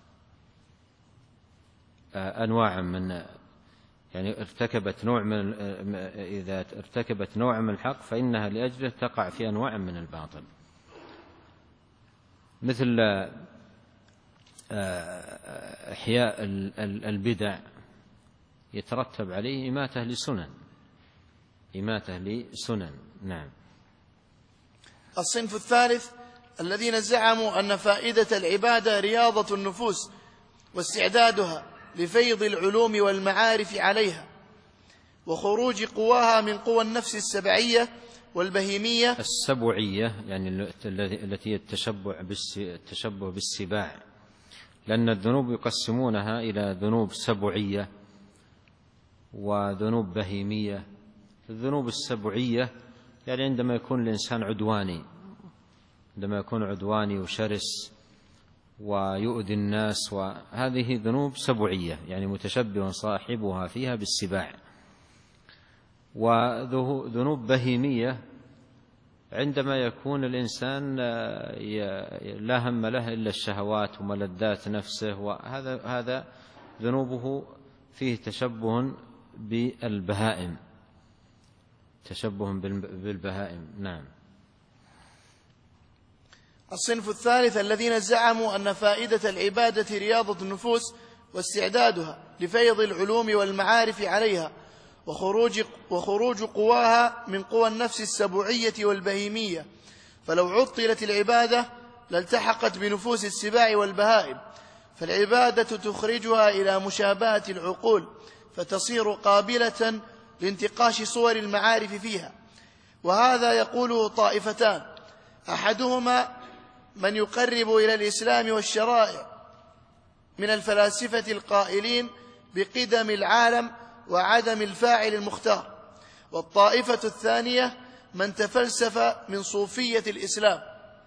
أنواعا من، يعني ارتكبت نوع من، إذا ارتكبت نوع من الحق فإنها لأجله تقع في أنواع من الباطل. مثل إحياء البدع يترتب عليه إماتة لسنن. نعم. الصنف الثالث الذين زعموا أن فائدة العبادة رياضة النفوس واستعدادها لفيض العلوم والمعارف عليها وخروج قواها من قوى النفس السبعية والبهيمية. السبعية يعني التي التشبه بالسباع، لأن الذنوب يقسمونها إلى ذنوب سبعية وذنوب بهيمية. الذنوب السبعية يعني عندما يكون الإنسان عدواني وشرس ويؤذي الناس، وهذه ذنوب سبعية يعني متشبه صاحبها فيها بالسباع. وذنوب بهيمية عندما يكون الإنسان لا هم له إلا الشهوات وملذات نفسه، وهذا ذنوبه فيه تشبه بالبهائم، نعم. الصنف الثالث الذين زعموا أن فائدة العبادة رياضة النفوس واستعدادها لفيض العلوم والمعارف عليها وخروج قواها من قوى النفس السبوعية والبهيمية، فلو عطلت العبادة لالتحقت بنفوس السباع والبهائم، فالعبادة تخرجها إلى مشابهة العقول فتصير قابلة لانتقاش صور المعارف فيها. وهذا يقوله طائفتان: أحدهما من يقرب إلى الإسلام والشرائع من الفلاسفة القائلين بقدم العالم وعدم الفاعل المختار، والطائفة الثانية من تفلسف من صوفية الإسلام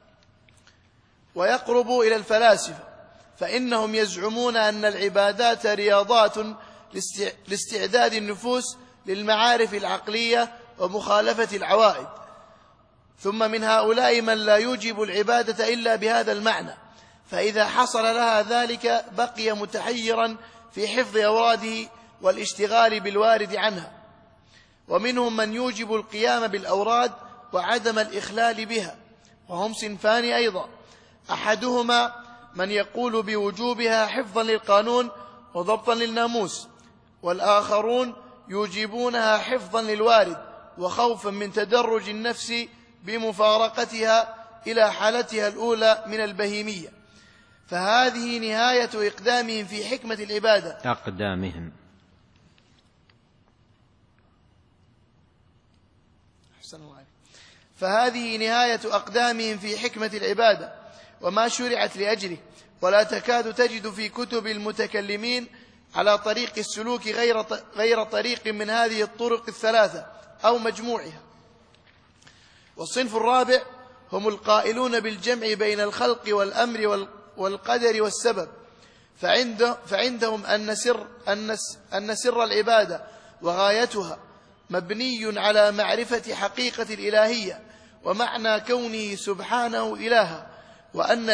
ويقرب إلى الفلاسفة، فإنهم يزعمون أن العبادات رياضات لاستعداد النفوس للمعارف العقلية ومخالفة العوائد. ثم من هؤلاء من لا يوجب العبادة إلا بهذا المعنى، فإذا حصل لها ذلك بقي متحيرا في حفظ أوراده والاشتغال بالوارد عنها. ومنهم من يوجب القيام بالأوراد وعدم الإخلال بها، وهم صنفان أيضا: أحدهما من يقول بوجوبها حفظا للقانون وضبطا للناموس، والآخرون يوجبونها حفظا للوارد وخوفا من تدرج النفس بمفارقتها إلى حالتها الأولى من البهيمية. فهذه نهاية إقدامهم في حكمة العبادة. فهذه نهاية أقدامهم في حكمة العبادة وما شرعت لأجله، ولا تكاد تجد في كتب المتكلمين على طريق السلوك غير طريق من هذه الطرق الثلاثة أو مجموعها. والصنف الرابع هم القائلون بالجمع بين الخلق والأمر والقدر والسبب، فعندهم أن سر العبادة وغايتها مبني على معرفة حقيقة الإلهية ومعنى كونه سبحانه إلها، وأن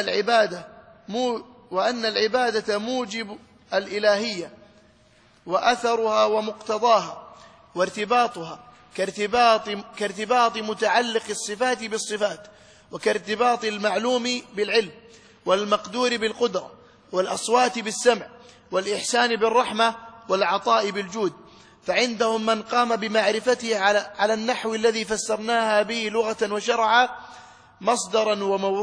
العبادة موجب الإلهية وأثرها ومقتضاها وارتباطها كارتباط متعلق الصفات بالصفات، وكارتباط المعلوم بالعلم، والمقدور بالقدرة، والأصوات بالسمع، والإحسان بالرحمة، والعطاء بالجود. فعندهم من قام بمعرفته على النحو الذي فسرناها به لغة وشرعا مصدرا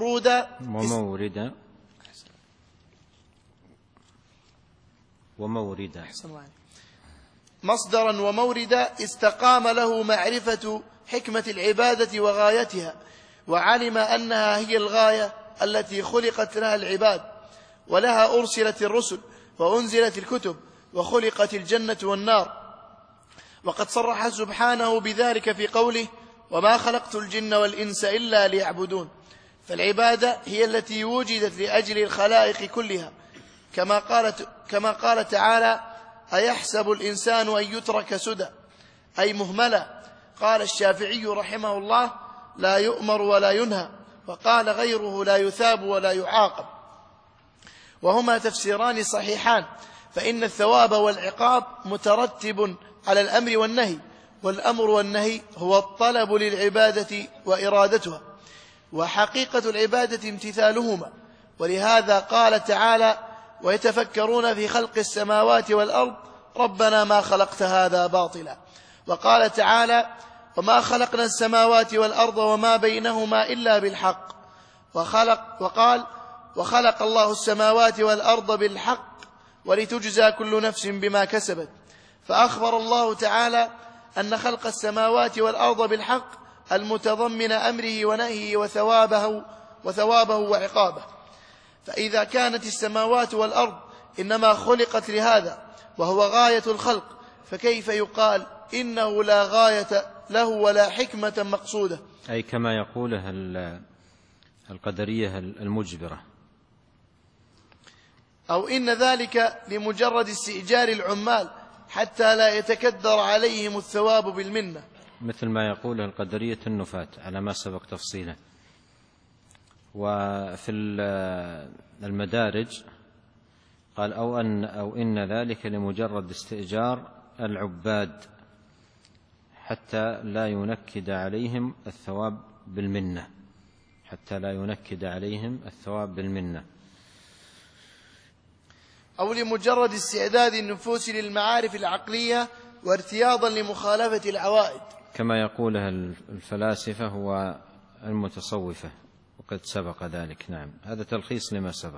وموردا استقام له معرفة حكمة العبادة وغايتها، وعلم أنها هي الغاية التي خلقت لها العباد، ولها أرسلت الرسل وأنزلت الكتب وخلقت الجنة والنار. وقد صرح سبحانه بذلك في قوله: وما خلقت الجن والإنس إلا ليعبدون. فالعبادة هي التي وجدت لأجل الخلائق كلها، كما قال تعالى: أيحسب الإنسان أن يترك سدى، أي مهملا. قال الشافعي رحمه الله: لا يؤمر ولا ينهى. وقال غيره: لا يثاب ولا يعاقب. وهما تفسيران صحيحان، فإن الثواب والعقاب مترتب على الأمر والنهي، والأمر والنهي هو الطلب للعبادة وإرادتها، وحقيقة العبادة امتثالهما. ولهذا قال تعالى: ويتفكرون في خلق السماوات والأرض ربنا ما خلقت هذا باطلا. وقال تعالى وما خلقنا السماوات والأرض وما بينهما إلا بالحق. وقال وخلق الله السماوات والأرض بالحق ولتجزى كل نفس بما كسبت. فأخبر الله تعالى أن خلق السماوات والأرض بالحق المتضمن أمره ونهيه وثوابه وعقابه. فإذا كانت السماوات والأرض إنما خلقت لهذا وهو غاية الخلق، فكيف يقال إنه لا غاية له ولا حكمة مقصودة؟ أي كما يقوله القدرية المجبرة. أو إن ذلك لمجرد استئجار العمال حتى لا يتكدر عليهم الثواب بالمنة، مثل ما يقوله القدرية النفاة على ما سبق تفصيله. وفي المدارج قال أو إن ذلك لمجرد استئجار العباد حتى لا ينكد عليهم الثواب بالمنة، حتى لا ينكد عليهم الثواب بالمنة. أو لمجرد استعداد النفوس للمعارف العقلية وارتياضا لمخالفة العوائد، كما يقولها الفلاسفة والمتصوفة، وقد سبق ذلك. نعم، هذا تلخيص لما سبق.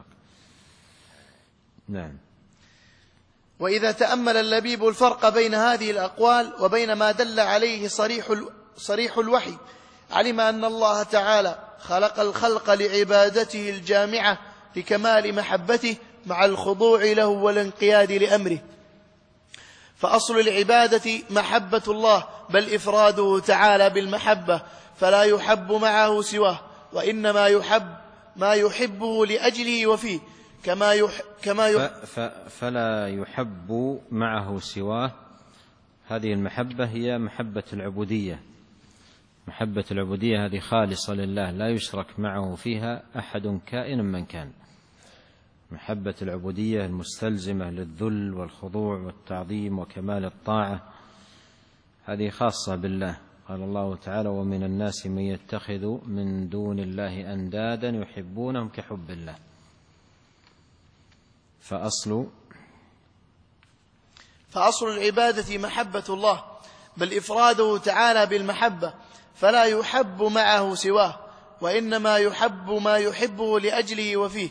نعم. وإذا تأمل اللبيب الفرق بين هذه الأقوال وبين ما دل عليه صريح الوحي علم أن الله تعالى خلق الخلق لعبادته الجامعة لكمال محبته مع الخضوع له والانقياد لأمره. فأصل العبادة محبة الله، بل إفراده تعالى بالمحبة، فلا يحب معه سواه، وإنما يحب ما يحبه لأجله وفيه، فلا يحب معه سواه. هذه المحبة هي محبة العبودية. محبة العبودية هذه خالصة لله، لا يشرك معه فيها أحد كائن من كان. محبة العبودية المستلزمة للذل والخضوع والتعظيم وكمال الطاعة، هذه خاصة بالله. قال الله تعالى ومن الناس من يتخذ من دون الله أندادا يحبونهم كحب الله. فأصل العبادة محبة الله، بل إفراده تعالى بالمحبة، فلا يحب معه سواه، وإنما يحب ما يحبه لأجله وفيه،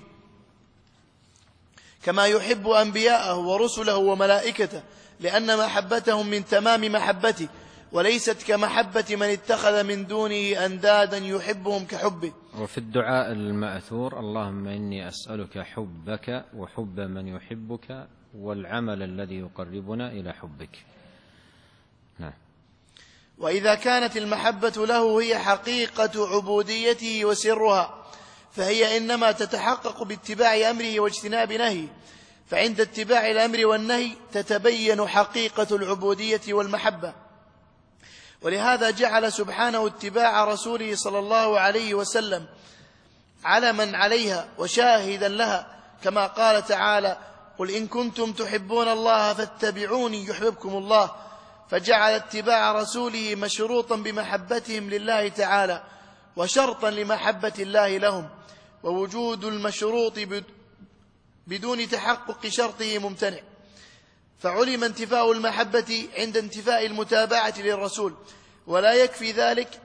كما يحب أنبياءه ورسله وملائكته، لأن محبتهم من تمام محبته، وليست كمحبة من اتخذ من دونه أندادا يحبهم كحبه. وفي الدعاء المأثور اللهم إني أسألك حبك وحب من يحبك والعمل الذي يقربنا إلى حبك. نعم. وإذا كانت المحبة له هي حقيقة عبوديته وسرها، فهي إنما تتحقق باتباع أمره واجتناب نهيه، فعند اتباع الأمر والنهي تتبين حقيقة العبودية والمحبة. ولهذا جعل سبحانه اتباع رسوله صلى الله عليه وسلم علما عليها وشاهدا لها، كما قال تعالى قل إن كنتم تحبون الله فاتبعوني يحببكم الله، فجعل اتباع رسوله مشروطا بمحبتهم لله تعالى وشرطا لمحبة الله لهم، ووجود المشروط بدون تحقق شرطه ممتنع. فعلم انتفاء المحبة عند انتفاء المتابعة للرسول، ولا يكفي ذلك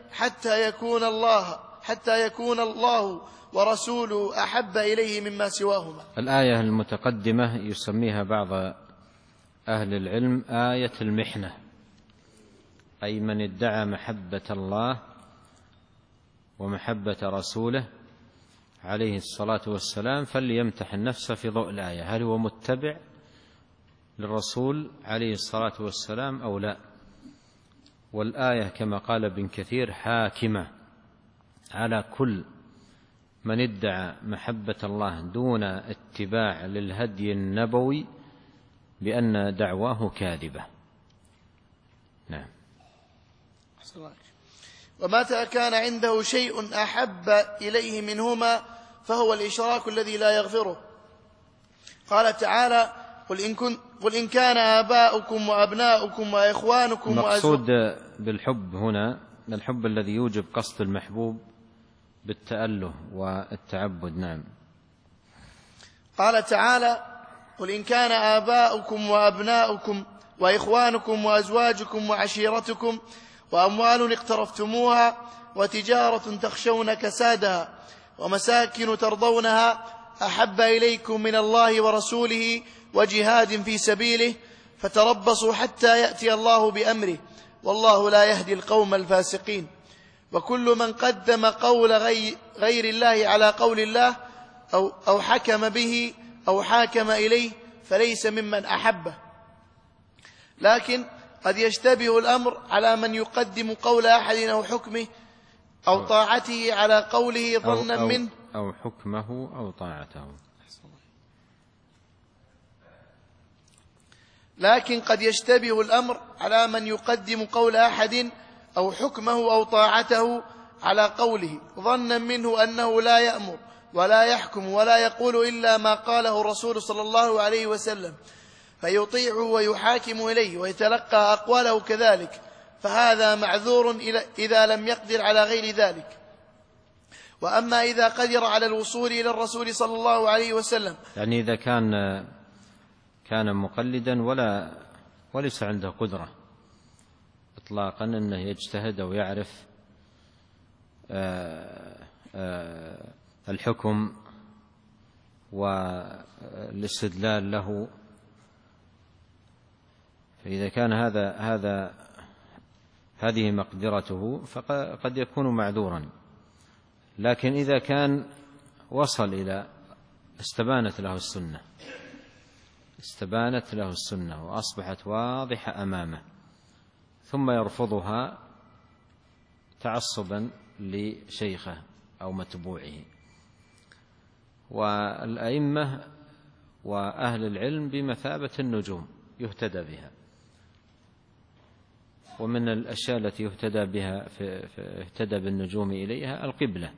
حتى يكون الله ورسوله أحب إليه مما سواهما. الآية المتقدمة يسميها بعض أهل العلم آية المحنة، أي من ادعى محبة الله ومحبة رسوله عليه الصلاة والسلام فليمتحن نفسه في ضوء الآية، هل هو متبع للرسول عليه الصلاة والسلام أو لا. والآية كما قال ابن كثير حاكمة على كل من ادعى محبة الله دون اتباع للهدي النبوي بأن دعواه كاذبة. نعم. ومتى كان عنده شيء أحب إليه منهما فهو الإشراك الذي لا يغفره. قال تعالى قل إن كان آباؤكم وأبناؤكم وإخوانكم المقصود بالحب هنا الحب الذي يوجب قصد المحبوب بالتأله والتعبد. نعم. قال تعالى قل إن كان آباؤكم وأبناؤكم وإخوانكم وأزواجكم وعشيرتكم وأموال اقترفتموها وتجارة تخشون كسادها ومساكن ترضونها أحب إليكم من الله ورسوله وجهاد في سبيله فتربصوا حتى يأتي الله بأمره والله لا يهدي القوم الفاسقين. وكل من قدم قول غير الله على قول الله أو حكم به أو حاكم إليه فليس ممن أحبه. لكن قد يشتبه الأمر على من يقدم قول أحد أو حكمه أو طاعته على قوله ظنا منه أو حكمه أو طاعته. لكن قد يشتبه الأمر على من يقدم قول أحد أو حكمه أو طاعته على قوله ظنا منه أنه لا يأمر ولا يحكم ولا يقول إلا ما قاله الرسول صلى الله عليه وسلم فيطيع ويحاكم إليه ويتلقى أقواله كذلك، فهذا معذور إذا لم يقدر على غير ذلك. وأما إذا قدر على الوصول إلى الرسول صلى الله عليه وسلم، يعني إذا كان مقلدا وليس عنده قدرة إطلاقا أنه يجتهد أو يعرف الحكم والاستدلال له، فإذا كان هذه مقدرته فقد يكون معذورا. لكن إذا كان وصل إلى استبانت له السنة وأصبحت واضحة أمامه ثم يرفضها تعصبا لشيخه أو متبوعه، والأئمة وأهل العلم بمثابة النجوم يهتدى بها، ومن الأشياء التي يهتدى بالنجوم إليها القبلة.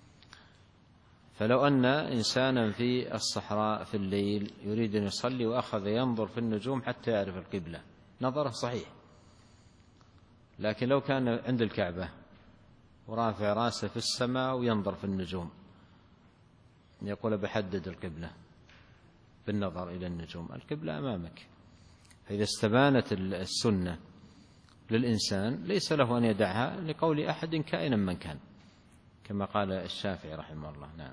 فلو أن إنسانا في الصحراء في الليل يريد أن يصلي وأخذ ينظر في النجوم حتى يعرف القبلة نظره صحيح، لكن لو كان عند الكعبة ورافع راسه في السماء وينظر في النجوم يقول بحدد القبلة بالنظر إلى النجوم، القبلة أمامك. فإذا استبانت السنة للإنسان ليس له أن يدعها لقول أحد كائنا من كان، كما قال الشافعي رحمه الله. نعم.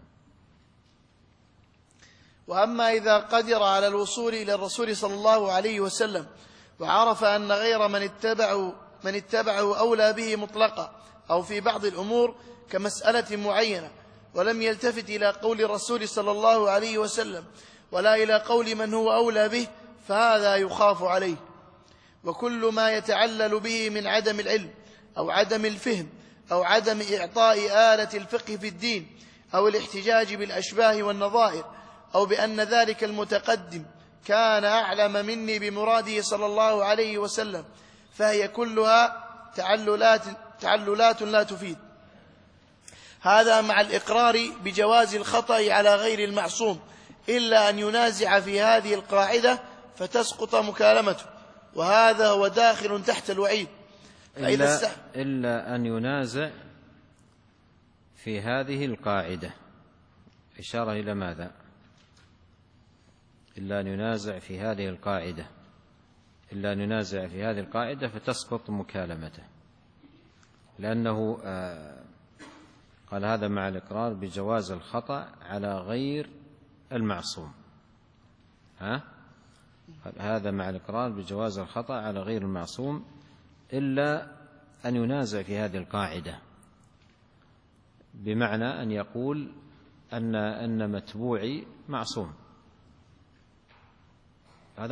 وأما إذا قدر على الوصول إلى الرسول صلى الله عليه وسلم وعرف أن غير من اتبعه أولى به مطلقا أو في بعض الأمور كمسألة معينة، ولم يلتفت إلى قول الرسول صلى الله عليه وسلم ولا إلى قول من هو أولى به، فهذا يخاف عليه. وكل ما يتعلل به من عدم العلم أو عدم الفهم أو عدم إعطاء آلة الفقه في الدين أو الاحتجاج بالأشباه والنظائر أو بأن ذلك المتقدم كان أعلم مني بمراده صلى الله عليه وسلم، فهي كلها تعللات لا تفيد. هذا مع الإقرار بجواز الخطأ على غير المعصوم، إلا أن ينازع في هذه القاعدة فتسقط مكالمته، وهذا هو داخل تحت الوعيد. إلا أن ينازع في هذه القاعدة، إشارة إلى ماذا؟ إلا أن ينازع في هذه القاعدة، إلا أن ينازع في هذه القاعدة فتسقط مكالمته، لأنه قال هذا مع الإقرار بجواز الخطأ على غير المعصوم. هذا مع الإقرار بجواز الخطأ على غير المعصوم، إلا أن ينازع في هذه القاعدة، بمعنى أن يقول أن متبوعي معصوم. هذا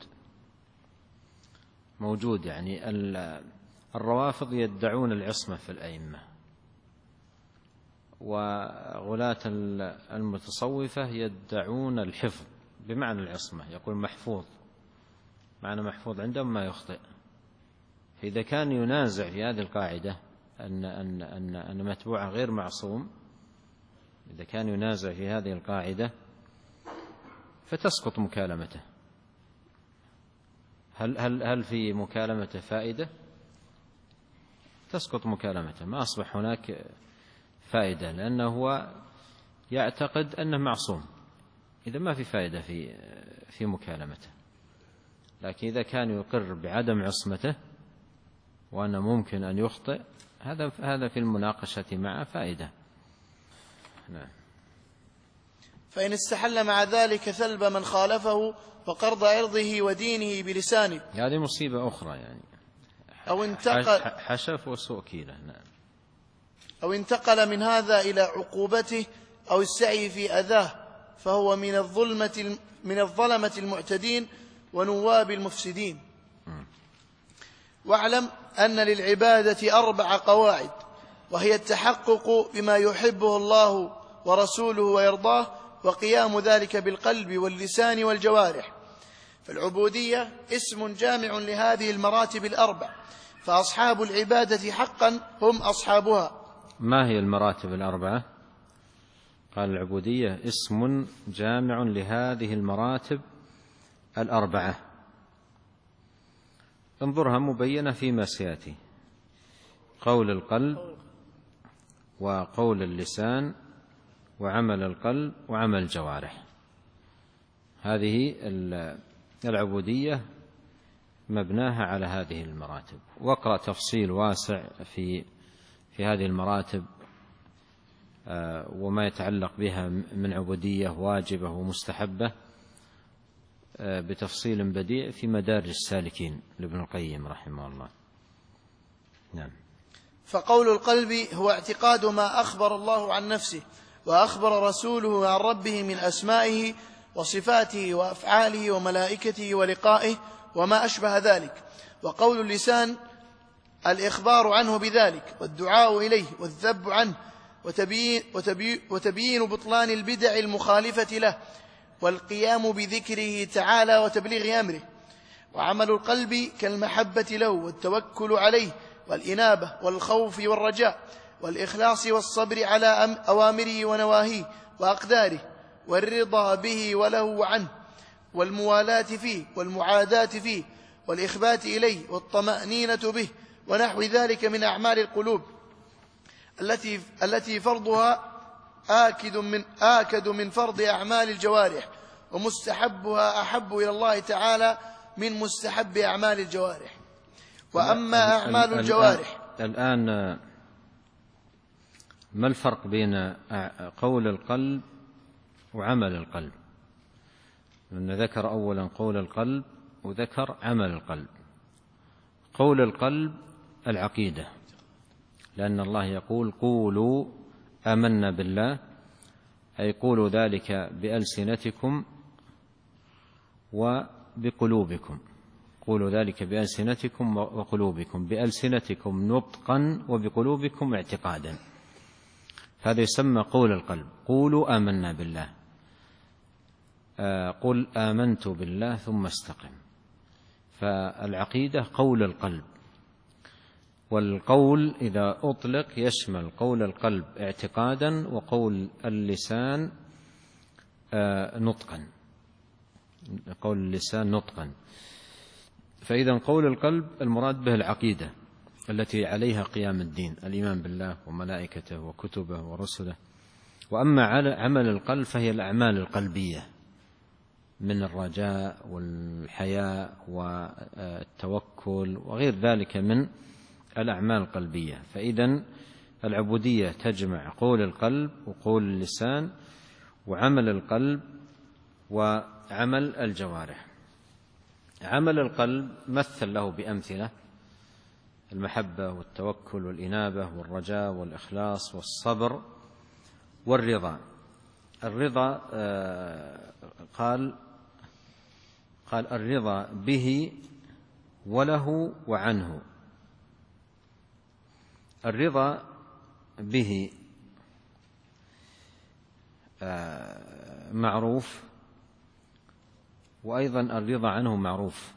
موجود يعني الروافض يدعون العصمة في الأئمة، وغلاة المتصوفة يدعون الحفظ بمعنى العصمة، يقول محفوظ، معنى محفوظ عندهم ما يخطئ. فإذا كان ينازع في هذه القاعدة أن متبوعه غير معصوم، إذا كان ينازع في هذه القاعدة فتسقط مكالمته. هل في مكالمته فائدة؟ تسقط مكالمته، ما أصبح هناك فائدة، لأنه هو يعتقد أنه معصوم، إذا ما في فائدة في مكالمته. لكن إذا كان يقر بعدم عصمته وأنه ممكن أن يخطئ، هذا في المناقشة معه فائدة. نعم. فإن استحل مع ذلك ثلب من خالفه وقرض عرضه ودينه بلسانه، هذه مصيبة أخرى يعني، أو انتقل حشف وسوء كيلة. نعم. أو انتقل من هذا إلى عقوبته أو السعي في أذاه، فهو من الظلمة المعتدين ونواب المفسدين. واعلم أن للعبادة 4 قواعد، وهي التحقق بما يحبه الله ورسوله ويرضاه، وقيام ذلك بالقلب واللسان والجوارح. فالعبودية اسم جامع لهذه المراتب 4، فأصحاب العبادة حقا هم أصحابها. ما هي المراتب 4؟ قال العبودية اسم جامع لهذه المراتب 4. انظرها مبينة فيما سيأتي: قول القلب، وقول اللسان، وعمل القلب، وعمل الجوارح. هذه العبودية مبناها على هذه المراتب. واقرأ تفصيل واسع في هذه المراتب وما يتعلق بها من عبودية واجبة ومستحبة بتفصيل بديع في مدارج السالكين لابن القيم رحمه الله. نعم. فقول القلب هو اعتقاد ما أخبر الله عن نفسه وأخبر رسوله عن ربه من أسمائه وصفاته وأفعاله وملائكته ولقائه وما أشبه ذلك. وقول اللسان الإخبار عنه بذلك والدعاء إليه والذب عنه وتبيين بطلان البدع المخالفة له والقيام بذكره تعالى وتبليغ أمره. وعمل القلب كالمحبة له والتوكل عليه والإنابة والخوف والرجاء والإخلاص والصبر على أوامره ونواهيه وأقداره والرضا به وله وعنه والموالاة فيه والمعاداة فيه والإخبات إليه والطمأنينة به ونحو ذلك من أعمال القلوب التي فرضها آكد من فرض أعمال الجوارح، ومستحبها أحب إلى الله تعالى من مستحب أعمال الجوارح. وأما أعمال الجوارح الآن ما الفرق بين قول القلب وعمل القلب؟ لأن ذكر أولا قول القلب وذكر عمل القلب. قول القلب العقيدة، لأن الله يقول قولوا آمنا بالله، أي قولوا ذلك بألسنتكم وبقلوبكم. قولوا ذلك بألسنتكم وقلوبكم، بألسنتكم نطقا وبقلوبكم اعتقادا. هذا يسمى قول القلب. قولوا آمنا بالله، قل آمنت بالله ثم استقم. فالعقيدة قول القلب، والقول إذا أطلق يشمل قول القلب اعتقادا وقول اللسان نطقا. قول اللسان نطقا. فإذا قول القلب المراد به العقيدة التي عليها قيام الدين، الإيمان بالله وملائكته وكتبه ورسله. وأما عمل القلب فهي الأعمال القلبية من الرجاء والحياء والتوكل وغير ذلك من الأعمال القلبية. فإذن العبودية تجمع قول القلب وقول اللسان وعمل القلب وعمل الجوارح. عمل القلب مثل له بأمثلة: المحبة والتوكل والإنابة والرجاء والإخلاص والصبر والرضا. الرضا قال الرضا به وله وعنه. الرضا به معروف، وأيضا الرضا عنه معروف.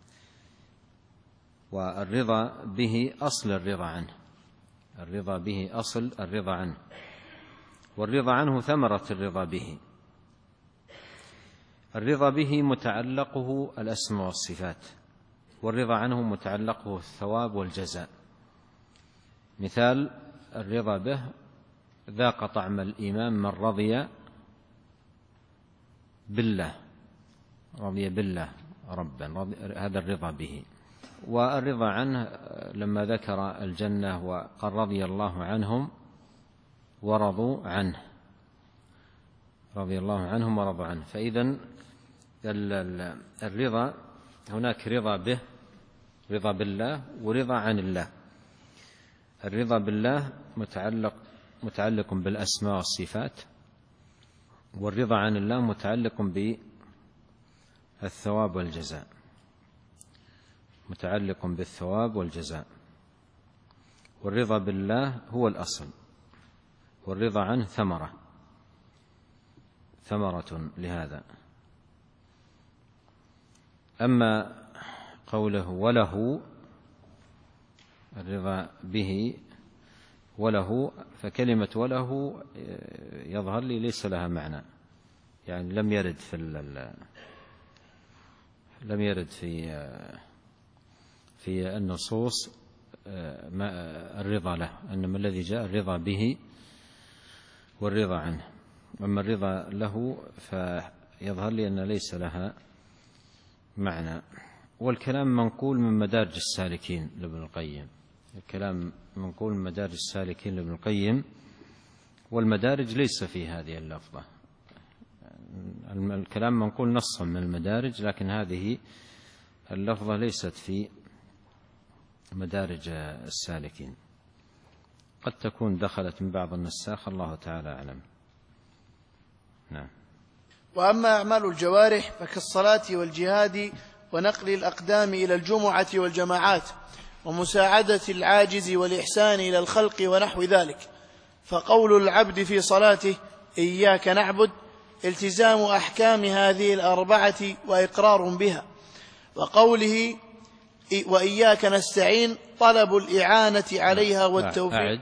والرضا به أصل الرضا عنه، الرضا به أصل الرضا عنه، والرضا عنه ثمرة الرضا به. الرضا به متعلقه الأسماء والصفات، والرضا عنه متعلقه الثواب والجزاء. مثال الرضا به: ذاق طعم الإيمان من رضي بالله، رضي بالله ربا، هذا الرضا به. والرضا عنه لما ذكر الجنة وقال رضي الله عنهم ورضوا عنه، رضي الله عنهم ورضوا عنه. فإذن الرضا هناك رضا به، رضا بالله، ورضا عن الله. الرضا بالله متعلق بالأسماء والصفات، والرضا عن الله متعلق بالثواب والجزاء، متعلق بالثواب والجزاء. والرضا بالله هو الأصل، والرضا عنه ثمرة لهذا. أما قوله وله، الرضا به وله، فكلمة وله يظهر لي ليس لها معنى، يعني لم يرد في النصوص الرضا له، إنما الذي جاء الرضا به والرضا عنه. أما الرضا له فيظهر لي أن ليس لها معنى. والكلام منقول من مدارج السالكين لابن القيم، الكلام منقول من مدارج السالكين لابن القيم، والمدارج ليس في هذه اللفظة. الكلام منقول نصا من المدارج، لكن هذه اللفظة ليست في مدارج السالكين، قد تكون دخلت من بعض النساخ، الله تعالى أعلم. نعم. وأما أعمال الجوارح فكالصلاة والجهاد ونقل الأقدام إلى الجمعة والجماعات ومساعدة العاجز والإحسان إلى الخلق ونحو ذلك. فقول العبد في صلاته إياك نعبد التزام أحكام هذه الأربعة وإقرار بها، وقوله وإياك نستعين طلب الإعانة عليها والتوفيق.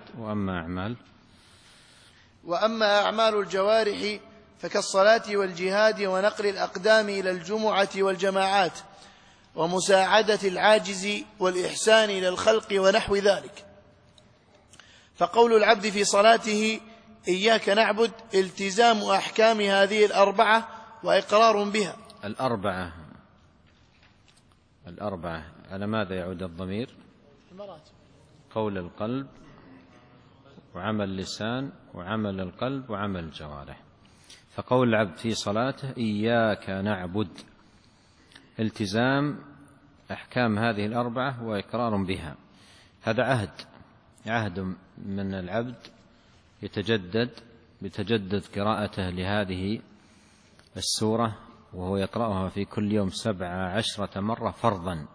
وأما أعمال الجوارح فكالصلاة والجهاد ونقل الأقدام إلى الجمعة والجماعات ومساعدة العاجز والإحسان إلى الخلق ونحو ذلك. فقول العبد في صلاته إياك نعبد التزام أحكام هذه الأربعة وإقرار بها. الأربعة على ماذا يعود الضمير؟ قول القلب وعمل اللسان وعمل القلب وعمل الجوارح. فقول العبد في صلاته إياك نعبد التزام أحكام هذه الأربعة وإقرار بها، هذا عهد من العبد يتجدد قراءته لهذه السورة، وهو يقرأها في كل يوم 17 مرة فرضا،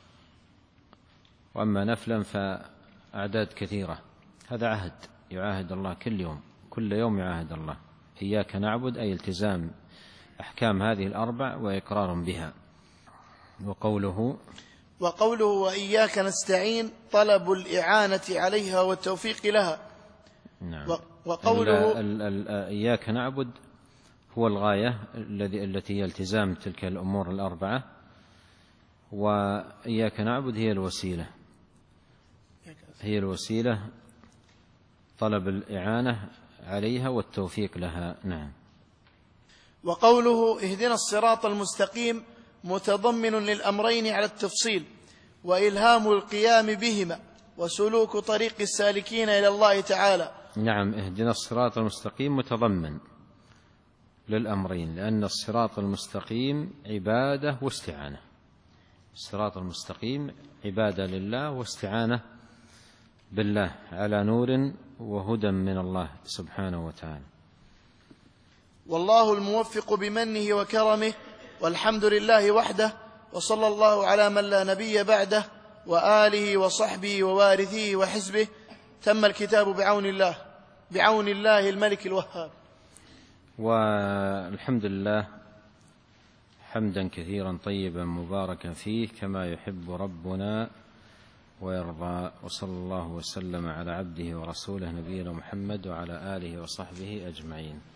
وأما نفلا فأعداد كثيرة. هذا عهد يعاهد الله كل يوم يعاهد الله. إياك نعبد أي التزام أحكام هذه الأربع وإقرار بها. وقوله وإياك نستعين طلب الإعانة عليها والتوفيق لها. نعم. وقوله إياك نعبد هو الغاية التي هي التزام تلك الأمور الأربعة، وإياك نعبد هي الوسيلة طلب الإعانة عليها والتوفيق لها. نعم. وقوله اهدنا الصراط المستقيم متضمن للأمرين على التفصيل، وإلهام القيام بهما وسلوك طريق السالكين إلى الله تعالى. نعم، اهدنا الصراط المستقيم متضمن للأمرين، لأن الصراط المستقيم عبادة واستعانة. الصراط المستقيم عبادة لله واستعانة بالله على نور وهدى من الله سبحانه وتعالى. والله الموفق بمنه وكرمه، والحمد لله وحده، وصلى الله على من لا نبي بعده وآله وصحبه ووارثيه وحزبه. تم الكتاب بعون الله الملك الوهاب. والحمد لله حمدا كثيرا طيبا مباركا فيه كما يحب ربنا ويرضى. وصلى الله وسلم على عبده ورسوله نبينا محمد وعلى آله وصحبه أجمعين.